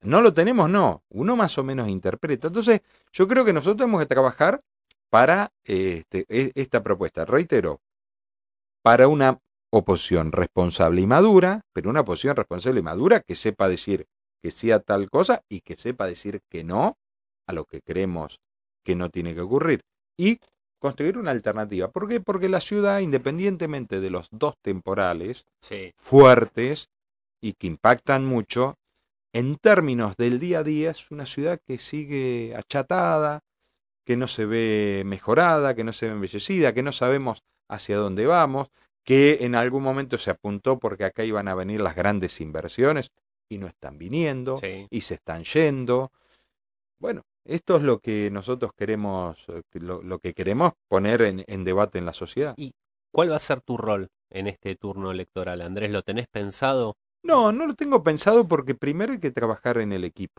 uno más o menos interpreta. Entonces, yo creo que nosotros tenemos que trabajar para esta propuesta, reitero, para una oposición responsable y madura, pero una oposición responsable y madura que sepa decir que sí a tal cosa y que sepa decir que no a lo que creemos que no tiene que ocurrir. Y construir una alternativa. ¿Por qué? Porque la ciudad, independientemente de los dos temporales fuertes y que impactan mucho, en términos del día a día es una ciudad que sigue achatada, que no se ve mejorada, que no se ve embellecida, que no sabemos hacia dónde vamos, que en algún momento se apuntó porque acá iban a venir las grandes inversiones y no están viniendo y se están yendo. Bueno, esto es lo que nosotros queremos, lo que queremos poner en debate en la sociedad. ¿Y cuál va a ser tu rol en este turno electoral, Andrés? ¿Lo tenés pensado? No, no lo tengo pensado porque primero hay que trabajar en el equipo.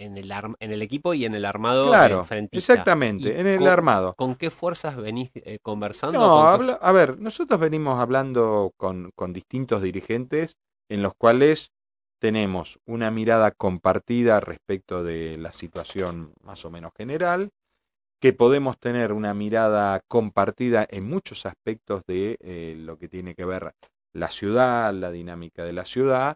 En el equipo y en el armado Claro, frentista. exactamente, en el armado. ¿Con qué fuerzas venís conversando? No, a ver, nosotros venimos hablando con distintos dirigentes en los cuales tenemos una mirada compartida respecto de la situación más o menos general, que podemos tener una mirada compartida en muchos aspectos de lo que tiene que ver la ciudad, la dinámica de la ciudad,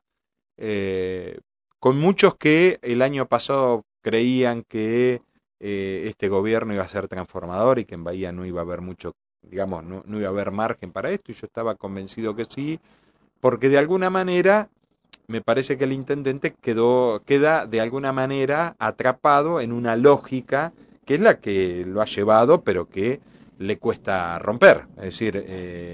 con muchos que el año pasado creían que este gobierno iba a ser transformador y que en Bahía no iba a haber mucho, digamos, no iba a haber margen para esto, y yo estaba convencido que sí, porque de alguna manera me parece que el intendente queda de alguna manera atrapado en una lógica que es la que lo ha llevado, pero que le cuesta romper. Es decir,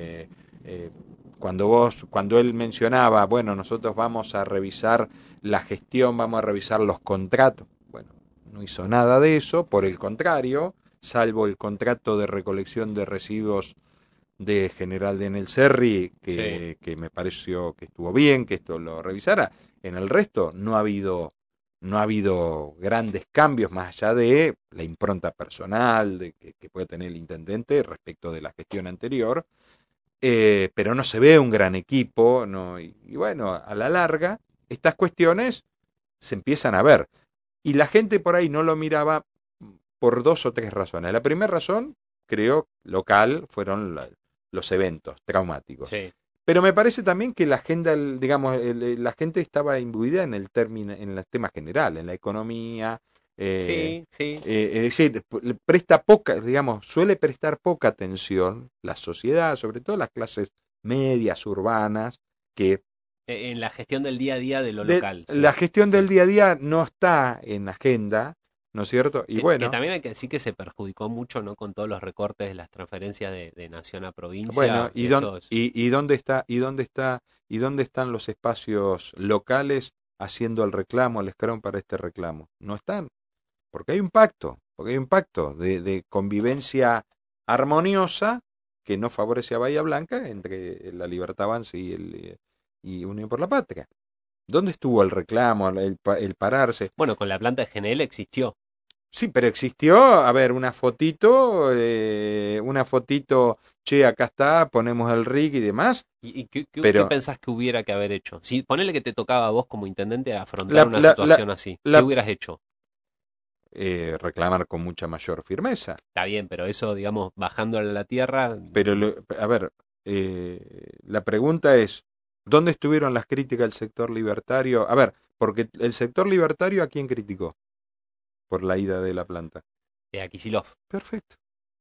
cuando él mencionaba, bueno, nosotros vamos a revisar la gestión, vamos a revisar los contratos, bueno, no hizo nada de eso, por el contrario, salvo el contrato de recolección de residuos de General de Enel Cerri, que me pareció que estuvo bien, que esto lo revisara. En el resto no ha habido grandes cambios más allá de la impronta personal que puede tener el intendente respecto de la gestión anterior, pero no se ve un gran equipo, ¿no? Y bueno, a la larga, estas cuestiones se empiezan a ver. Y la gente por ahí no lo miraba por dos o tres razones. La primera razón, creo, local, fueron los eventos traumáticos. Sí. Pero me parece también que la agenda, digamos, la gente estaba imbuida en el tema general, en la economía. Sí. Es decir, presta poca, digamos, suele prestar poca atención la sociedad, sobre todo las clases medias, urbanas, que En la gestión del día a día de lo local. la gestión del día a día no está en agenda, ¿no es cierto? Y que también hay que decir que se perjudicó mucho, ¿no? Con todos los recortes de las transferencias de nación a provincia. Bueno, ¿y dónde están los espacios locales haciendo el reclamo, el escrón para este reclamo? No están, porque hay un pacto de convivencia armoniosa que no favorece a Bahía Blanca entre la Libertad Avanza y Unión por la Patria. ¿Dónde estuvo el reclamo, el pararse? Bueno, con la planta de GNL existió. Sí, pero existió, a ver, una fotito, che, acá está, ponemos el rig y demás. ¿Y qué pensás que hubiera que haber hecho? Si ponele que te tocaba a vos como intendente afrontar una situación así, ¿qué hubieras hecho? reclamar con mucha mayor firmeza. Está bien, pero eso, digamos, bajando a la tierra, Pero, a ver, la pregunta es, ¿dónde estuvieron las críticas del sector libertario? A ver, porque el sector libertario, ¿a quién criticó por la ida de la planta? de Kicillof. Perfecto.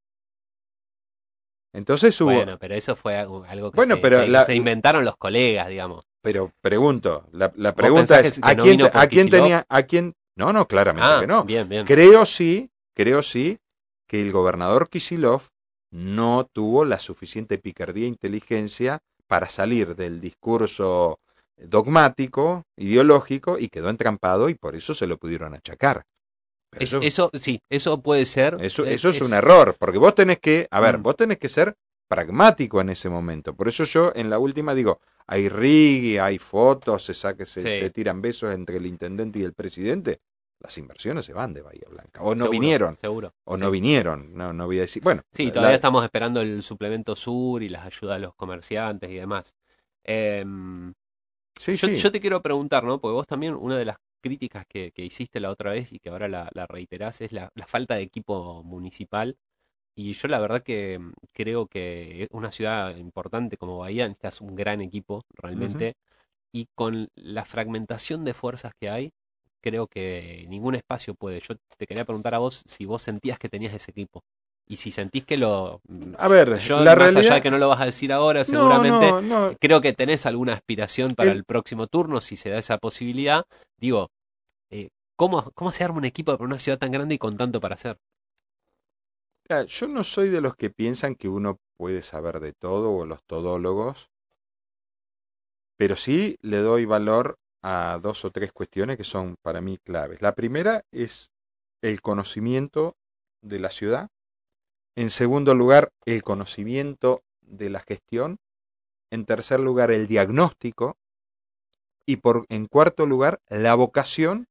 Entonces hubo... Bueno, pero eso fue algo que Bueno, pero se inventaron los colegas, digamos. pero pregunto, la ¿Vos pregunta pensás es, que no vino por a quién Kicillof? tenía, a quién... No, no, claramente que Ah, no. bien, bien. Creo sí que el gobernador Kicillof no tuvo la suficiente picardía e inteligencia para salir del discurso dogmático, ideológico, y quedó entrampado y por eso se lo pudieron achacar. Pero Eso, sí, eso puede ser. eso es un error, porque vos tenés que, a ver, Mm, vos tenés que ser pragmático en ese momento. Por eso yo en la última digo, hay rigui, hay fotos, se sí, tiran besos entre el intendente y el presidente. Las inversiones se van de Bahía Blanca. O no seguro, vinieron, seguro. o no Sí. vinieron. No, no voy a decir. Bueno, Sí, todavía estamos esperando el suplemento sur y las ayudas a los comerciantes y demás. Em, sí, sí. yo te quiero preguntar, ¿no? Porque vos también, una de las críticas que hiciste la otra vez y que ahora la reiterás es la falta de equipo municipal. Y yo la verdad que creo que una ciudad importante como Bahía necesitas un gran equipo Ujú. realmente. Y con la fragmentación de fuerzas que hay, creo que ningún espacio puede. Yo te quería preguntar a vos si vos sentías que tenías ese equipo. Y si sentís que A ver, yo, la más allá de realidad. que no lo vas a decir ahora, No, seguramente, no, no. creo que tenés alguna aspiración para El, el próximo turno, si se da esa posibilidad. Digo, cómo se arma un equipo para una ciudad tan grande y con tanto para hacer? yo no soy de los que piensan que uno puede saber de todo o los todólogos. Pero sí le doy valor a dos o tres cuestiones que son para mí claves. La primera es el conocimiento de la ciudad. En segundo lugar, el conocimiento de la gestión. En tercer lugar, el diagnóstico. Y en cuarto lugar, la vocación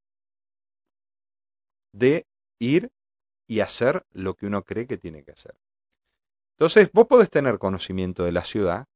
de ir y hacer lo que uno cree que tiene que hacer. Entonces, vos podés tener conocimiento de la ciudad,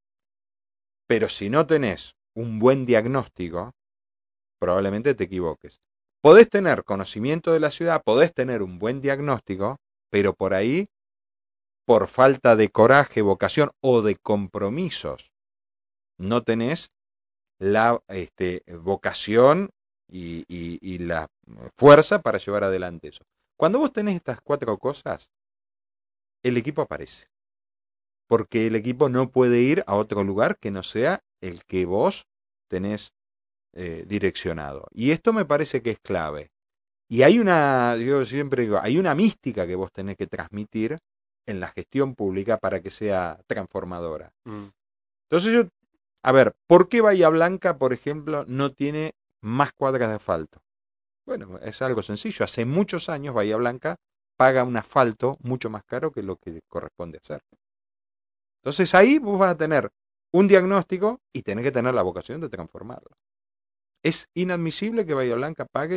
pero si no tenés un buen diagnóstico, probablemente te equivoques. Podés tener conocimiento de la ciudad, podés tener un buen diagnóstico, pero por ahí, por falta de coraje, vocación o de compromisos, no tenés la vocación y la fuerza para llevar adelante eso. Cuando vos tenés estas cuatro cosas, el equipo aparece. Porque el equipo no puede ir a otro lugar que no sea el que vos tenés direccionado. Y esto me parece que es clave. Y hay una, yo siempre digo, hay una mística que vos tenés que transmitir en la gestión pública para que sea transformadora. Mm, Entonces yo, a ver, ¿por qué Bahía Blanca, por ejemplo, no tiene más cuadras de asfalto? Bueno, es algo sencillo. Hace muchos años Bahía Blanca paga un asfalto mucho más caro que lo que corresponde hacer. Entonces ahí vos vas a tener un diagnóstico y tenés que tener la vocación de transformarlo. Es inadmisible que Bahía Blanca pague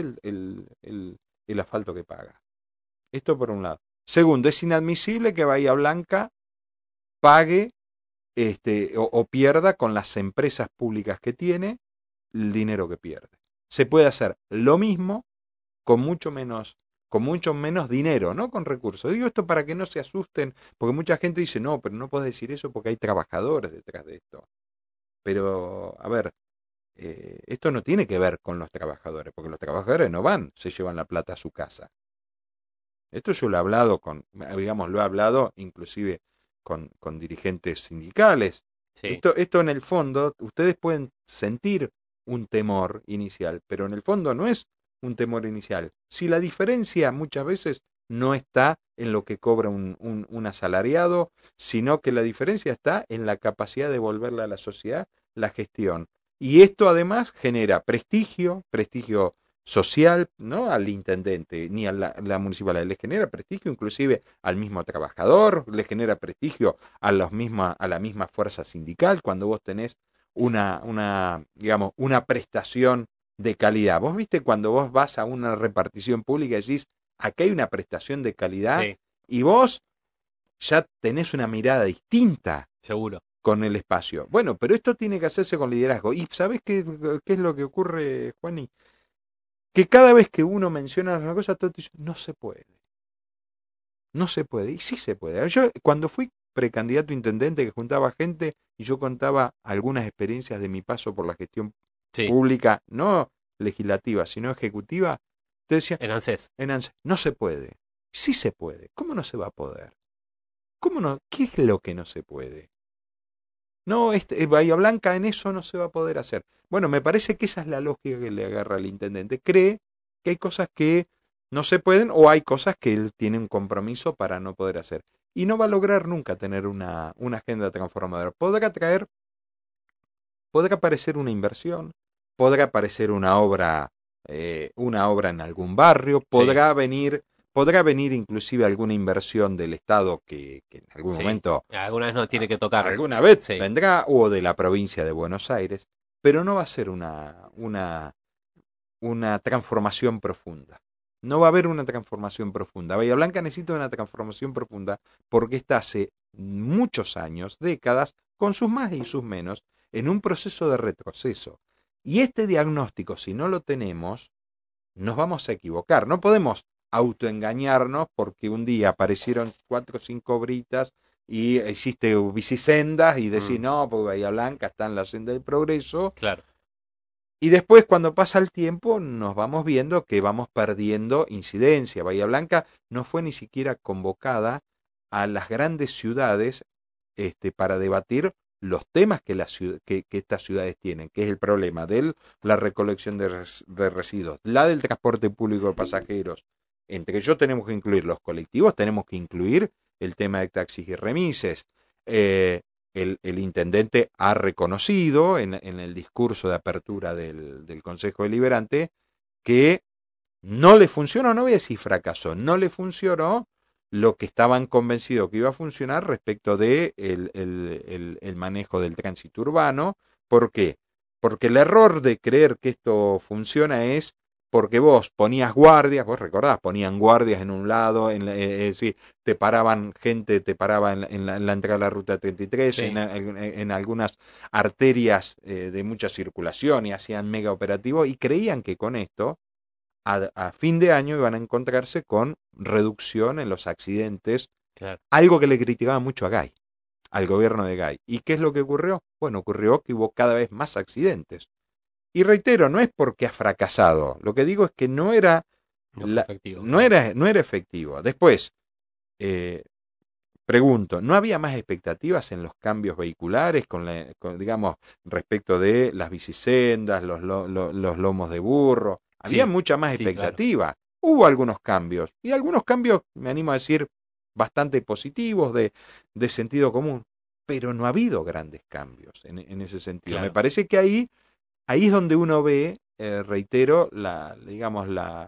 el asfalto que paga. Esto por un lado. Segundo, es inadmisible que Bahía Blanca pague o pierda con las empresas públicas que tiene el dinero que pierde. Se puede hacer lo mismo con mucho menos dinero, no con recursos. Digo esto para que no se asusten, porque mucha gente dice, no, pero no puedes decir eso porque hay trabajadores detrás de esto. Pero, a ver, esto no tiene que ver con los trabajadores, porque los trabajadores no van, se llevan la plata a su casa. Esto yo lo he hablado digamos, lo he hablado inclusive con dirigentes sindicales. sí. Esto en el fondo, ustedes pueden sentir un temor inicial, pero en el fondo no es un temor inicial. Si la diferencia muchas veces no está en lo que cobra un asalariado, sino que la diferencia está en la capacidad de devolverle a la sociedad la gestión. Y esto además genera prestigio social, ¿no? Al intendente ni a la municipalidad, le genera prestigio inclusive al mismo trabajador, le genera prestigio a la misma fuerza sindical cuando vos tenés digamos, una prestación de calidad. Vos viste cuando vos vas a una repartición pública y decís, acá hay una prestación de calidad Sí, y vos ya tenés una mirada distinta seguro. con el espacio. Bueno, pero esto tiene que hacerse con liderazgo. ¿Y sabés qué es lo que ocurre, Juani? que cada vez que uno menciona una cosa, todos dicen, no se puede. No se puede. Y sí se puede. Yo cuando fui precandidato a intendente que juntaba gente y yo contaba algunas experiencias de mi paso por la gestión Sí, pública, no legislativa, sino ejecutiva, te decía, en ANSES. No se puede. Sí se puede. ¿Cómo no se va a poder? ¿Cómo no? ¿Qué es lo que no se puede? No, Bahía Blanca en eso no se va a poder hacer. Bueno, me parece que esa es la lógica que le agarra al intendente. Cree que hay cosas que no se pueden o hay cosas que él tiene un compromiso para no poder hacer. Y no va a lograr nunca tener una agenda transformadora. Podrá aparecer una inversión, podrá aparecer una obra en algún barrio, Sí, podrá venir inclusive alguna inversión del Estado que en algún sí. momento Alguna vez no tiene que tocar. alguna vez Sí, vendrá, o de la provincia de Buenos Aires, pero no va a ser una transformación profunda. No va a haber una transformación profunda. Bahía Blanca necesita una transformación profunda porque está hace muchos años, décadas, con sus más y sus menos, en un proceso de retroceso. Y este diagnóstico, si no lo tenemos, nos vamos a equivocar. No podemos autoengañarnos porque un día aparecieron 4 o 5 britas y hiciste bicisendas y decís, mm, no, porque Bahía Blanca está en la senda del progreso. claro. Y después, cuando pasa el tiempo, nos vamos viendo que vamos perdiendo incidencia. Bahía Blanca no fue ni siquiera convocada a las grandes ciudades para debatir los temas que estas ciudades tienen, que es el problema de la recolección de residuos, la del transporte público de pasajeros. Entre ellos tenemos que incluir los colectivos, tenemos que incluir el tema de taxis y remises. Eh, el intendente ha reconocido en el discurso de apertura del Consejo Deliberante que no le funcionó, no voy a decir fracasó, no le funcionó lo que estaban convencidos que iba a funcionar respecto de el manejo del tránsito urbano. ¿Por qué? Porque el error de creer que esto funciona es porque vos ponías guardias, vos recordás, ponían guardias en un lado, sí, te paraban gente, te paraba en la entrada de la ruta 33, Sí, en algunas arterias de mucha circulación y hacían mega operativos y creían que con esto a fin de año iban a encontrarse con reducción en los accidentes, claro. algo que le criticaba mucho a Gay, al gobierno de Gay. ¿Y qué es lo que ocurrió? Bueno, ocurrió que hubo cada vez más accidentes. Y reitero, no es porque ha fracasado, lo que digo es que No fue efectivo, no claro. era, no era efectivo. Después, eh, pregunto, ¿no había más expectativas en los cambios vehiculares digamos, respecto de las bicisendas, los lomos de burro? Había Sí, mucha más sí, claro. expectativa. Hubo algunos cambios, y algunos cambios, me animo a decir, bastante positivos de sentido común, pero no ha habido grandes cambios en ese sentido. Me Claro. parece que ahí es donde uno ve, reitero, digamos,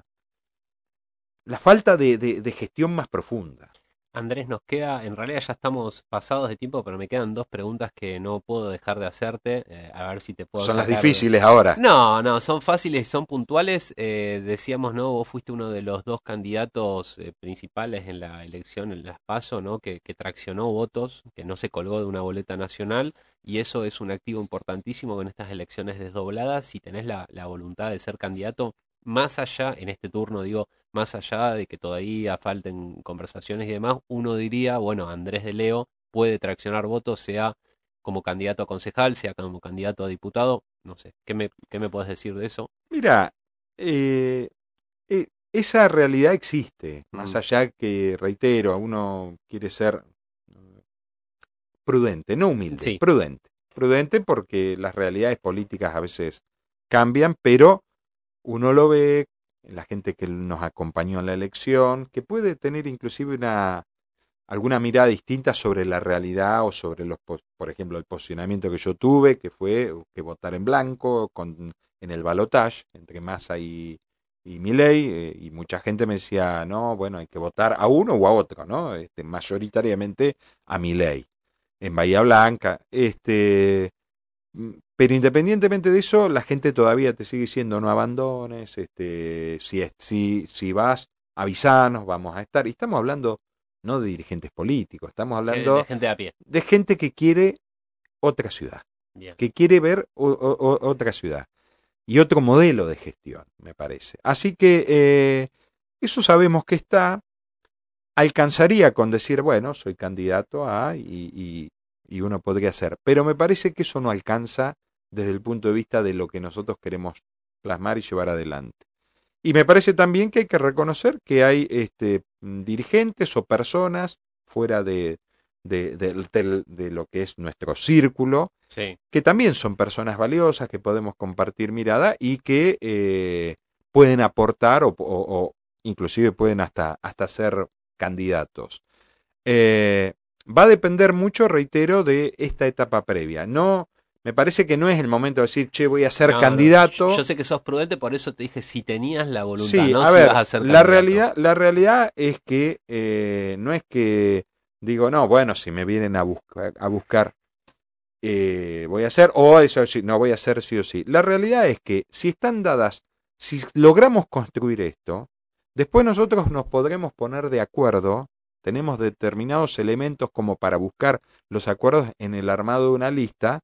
la falta de gestión más profunda. Andrés, nos queda, en realidad ya estamos pasados de tiempo, pero me quedan dos preguntas que no puedo dejar de hacerte, a ver si te puedo Son las sacar de... difíciles ahora. No, no, son fáciles, son puntuales. Decíamos, ¿no? Vos fuiste uno de los dos candidatos principales en la elección, en las PASO, ¿no? Que traccionó votos, que no se colgó de una boleta nacional, y eso es un activo importantísimo en estas elecciones desdobladas. Si tenés la voluntad de ser candidato, más allá, en este turno digo, más allá de que todavía falten conversaciones y demás, uno diría, bueno, Andrés de Leo puede traccionar votos, sea como candidato a concejal, sea como candidato a diputado, no sé, qué me puedes decir de eso? Mira, eh, esa realidad existe, más Mm, allá que, reitero, uno quiere ser prudente, no humilde, sí, prudente. Prudente porque las realidades políticas a veces cambian, pero uno lo ve, la gente que nos acompañó en la elección, que puede tener inclusive alguna mirada distinta sobre la realidad o sobre por ejemplo, el posicionamiento que yo tuve, que fue que votar en blanco en el balotage entre Massa y Milei, y mucha gente me decía, no, bueno, hay que votar a uno o a otro, ¿no? Mayoritariamente a Milei en Bahía Blanca, pero independientemente de eso, la gente todavía te sigue diciendo no abandones, si vas, avisanos, vamos a estar. Y estamos hablando no de dirigentes políticos, estamos que de hablando gente a pie. de gente que quiere otra ciudad, Bien. que quiere ver otra ciudad. y otro modelo de gestión, me parece. Así que eso sabemos que está. Alcanzaría con decir, bueno, soy candidato a y uno podría ser. Pero me parece que eso no alcanza desde el punto de vista de lo que nosotros queremos plasmar y llevar adelante. Y me parece también que hay que reconocer que hay dirigentes o personas fuera de lo que es nuestro círculo, Sí. que también son personas valiosas, que podemos compartir mirada y que pueden aportar o inclusive pueden hasta ser candidatos. Va a depender mucho, reitero, de esta etapa previa. No, me parece que no es el momento de decir, che, voy a ser No, no, candidato. yo sé que sos prudente, por eso te dije si tenías la voluntad, Sí, no a si vas ver, a ser candidato. la realidad es que no es que digo, no, bueno, si me vienen a buscar voy a hacer, o eso sí, no voy a hacer sí o sí. La realidad es que si están dadas, si logramos construir esto, después nosotros nos podremos poner de acuerdo, tenemos determinados elementos como para buscar los acuerdos en el armado de una lista,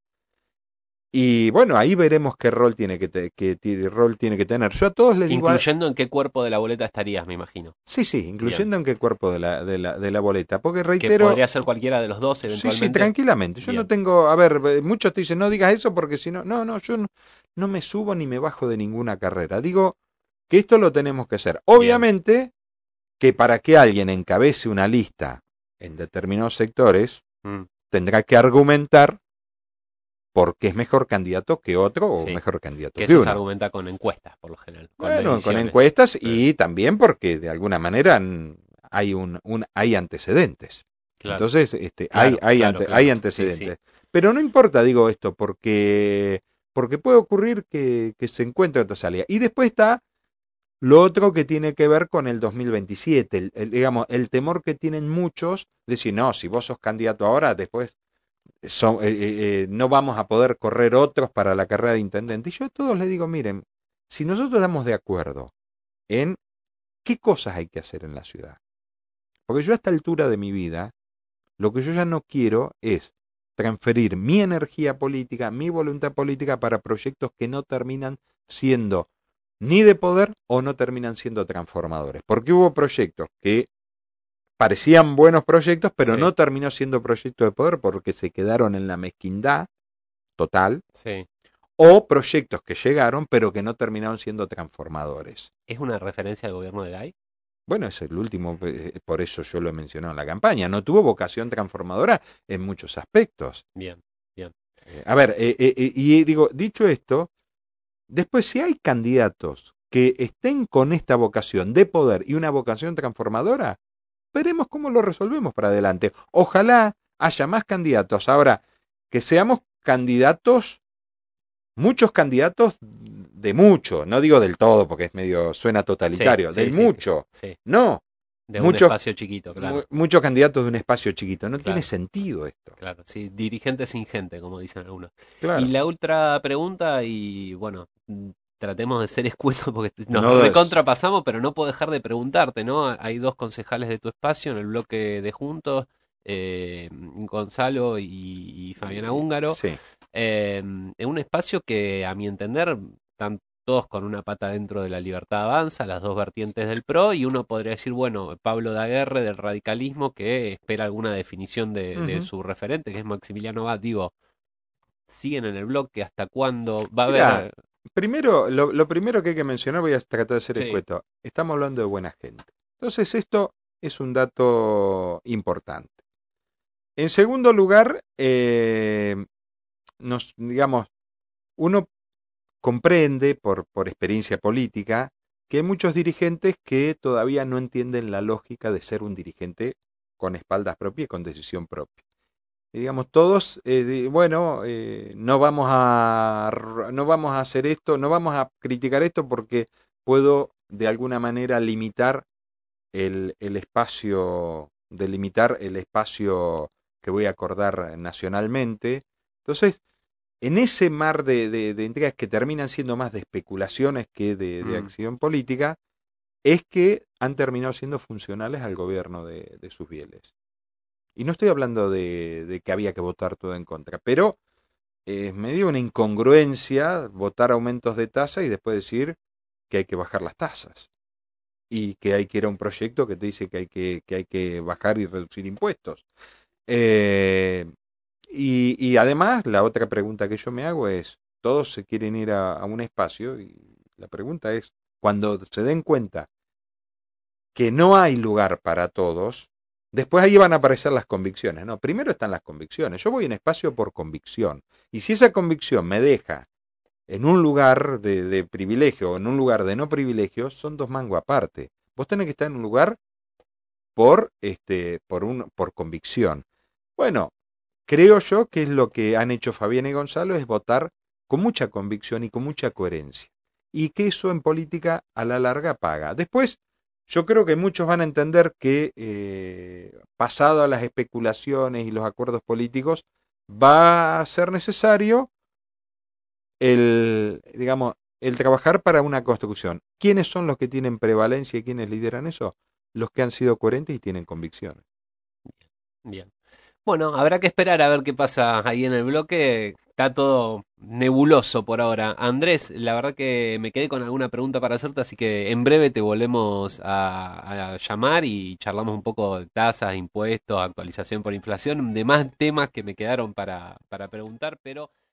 y bueno, ahí veremos qué rol tiene qué rol tiene que tener. Yo a todos les digo, Incluyendo en qué cuerpo de la boleta estarías, me imagino. sí, sí, Bien. incluyendo en qué cuerpo de la boleta, porque Que reitero, podría ser cualquiera de los dos sí, sí, eventualmente. tranquilamente. Yo no Bien, tengo, a ver, muchos te dicen, no digas eso porque si no, no, no, yo no me subo ni me bajo de ninguna carrera. Digo que esto lo tenemos que hacer. bien. Obviamente que para que alguien encabece una lista en determinados sectores, Mm, tendrá que argumentar por qué es mejor candidato que otro o sí. mejor candidato Que que eso se uno. argumenta con encuestas, por lo general, con Bueno, con mediciones. encuestas y también porque de alguna manera hay hay antecedentes. Claro, Entonces, claro, claro, hay claro. Sí, sí. antecedentes. Pero no importa, digo esto, porque puede ocurrir que se encuentre otra salida. Y después está lo otro que tiene que ver con el 2027, digamos, el temor que tienen muchos de decir, no, si vos sos candidato ahora, después no vamos a poder correr otros para la carrera de intendente. Y yo a todos les digo, miren, si nosotros estamos de acuerdo en qué cosas hay que hacer en la ciudad, porque yo a esta altura de mi vida, lo que yo ya no quiero es transferir mi energía política, mi voluntad política para proyectos que no terminan siendo ni de poder o no terminan siendo transformadores. Porque hubo proyectos que parecían buenos proyectos, pero Sí, no terminó siendo proyectos de poder porque se quedaron en la mezquindad total, sí. o proyectos que llegaron pero que no terminaron siendo transformadores. ¿Es una referencia al gobierno de Gay? Bueno, es el último, por eso yo lo he mencionado en la campaña. No tuvo vocación transformadora en muchos aspectos. Bien, bien. A ver, y digo, dicho esto, después si hay candidatos que estén con esta vocación de poder y una vocación transformadora, veremos cómo lo resolvemos para adelante. Ojalá haya más candidatos. Ahora, que seamos candidatos, muchos candidatos de mucho, no digo del todo porque es medio, suena Sí, totalitario, del sí, sí, mucho. sí. No, De un muchos espacio chiquito, claro, muchos candidatos de un espacio chiquito. No tiene claro, sentido esto. claro. Sí, dirigente sin gente, como dicen algunos. Y Claro. la ultra pregunta, y bueno, tratemos de ser escuetos porque nos No es. recontrapasamos, pero no puedo dejar de preguntarte, ¿no? Hay dos concejales de tu espacio en el bloque de Juntos, Gonzalo y Fabiana Húngaro. Sí. En un espacio que, a mi entender, están todos con una pata dentro de la Libertad Avanza, las dos vertientes del PRO, y uno podría decir, bueno, Pablo Daguerre del radicalismo, que espera alguna definición de Ujú. su referente, que es Maximiliano Abad. Digo, siguen en el bloque, ¿hasta cuándo va a Mira, haber? primero, lo primero que hay que mencionar, voy a tratar de ser Sí, escueto. Estamos hablando de buena gente. Entonces, esto es un dato importante. En segundo lugar, digamos, uno comprende por experiencia política que hay muchos dirigentes que todavía no entienden la lógica de ser un dirigente con espaldas propias y con decisión propia. Y digamos, todos, bueno, no vamos a hacer esto, no vamos a criticar esto porque puedo de alguna manera limitar el espacio, delimitar el espacio que voy a acordar nacionalmente. Entonces, en ese mar de entregas que terminan siendo más de especulaciones que de mm, acción política, es que han terminado siendo funcionales al gobierno de sus bieles. Y no estoy hablando de que había que votar todo en contra, pero es medio una incongruencia votar aumentos de tasa y después decir que hay que bajar las tasas y que hay que ir a un proyecto que te dice que hay que bajar y reducir impuestos. Eh, y además, la otra pregunta que yo me hago es, todos se quieren ir a un espacio y la pregunta es, cuando se den cuenta que no hay lugar para todos, después ahí van a aparecer las convicciones, ¿no? Primero están las convicciones. Yo voy en espacio por convicción. Y si esa convicción me deja en un lugar de privilegio o en un lugar de no privilegio, son dos mangos aparte. Vos tenés que estar en un lugar por convicción. Bueno, creo yo que es lo que han hecho Fabián y Gonzalo, es votar con mucha convicción y con mucha coherencia. Y que eso en política a la larga paga. Después, yo creo que muchos van a entender que, pasado a las especulaciones y los acuerdos políticos, va a ser necesario digamos, el trabajar para una construcción. ¿Quiénes son los que tienen prevalencia y quiénes lideran eso? Los que han sido coherentes y tienen convicciones. Bien. Bueno, habrá que esperar a ver qué pasa ahí en el bloque. Está todo nebuloso por ahora. Andrés, la verdad que me quedé con alguna pregunta para hacerte, así que en breve te volvemos a llamar y charlamos un poco de tasas, impuestos, actualización por inflación, demás temas que me quedaron para preguntar, pero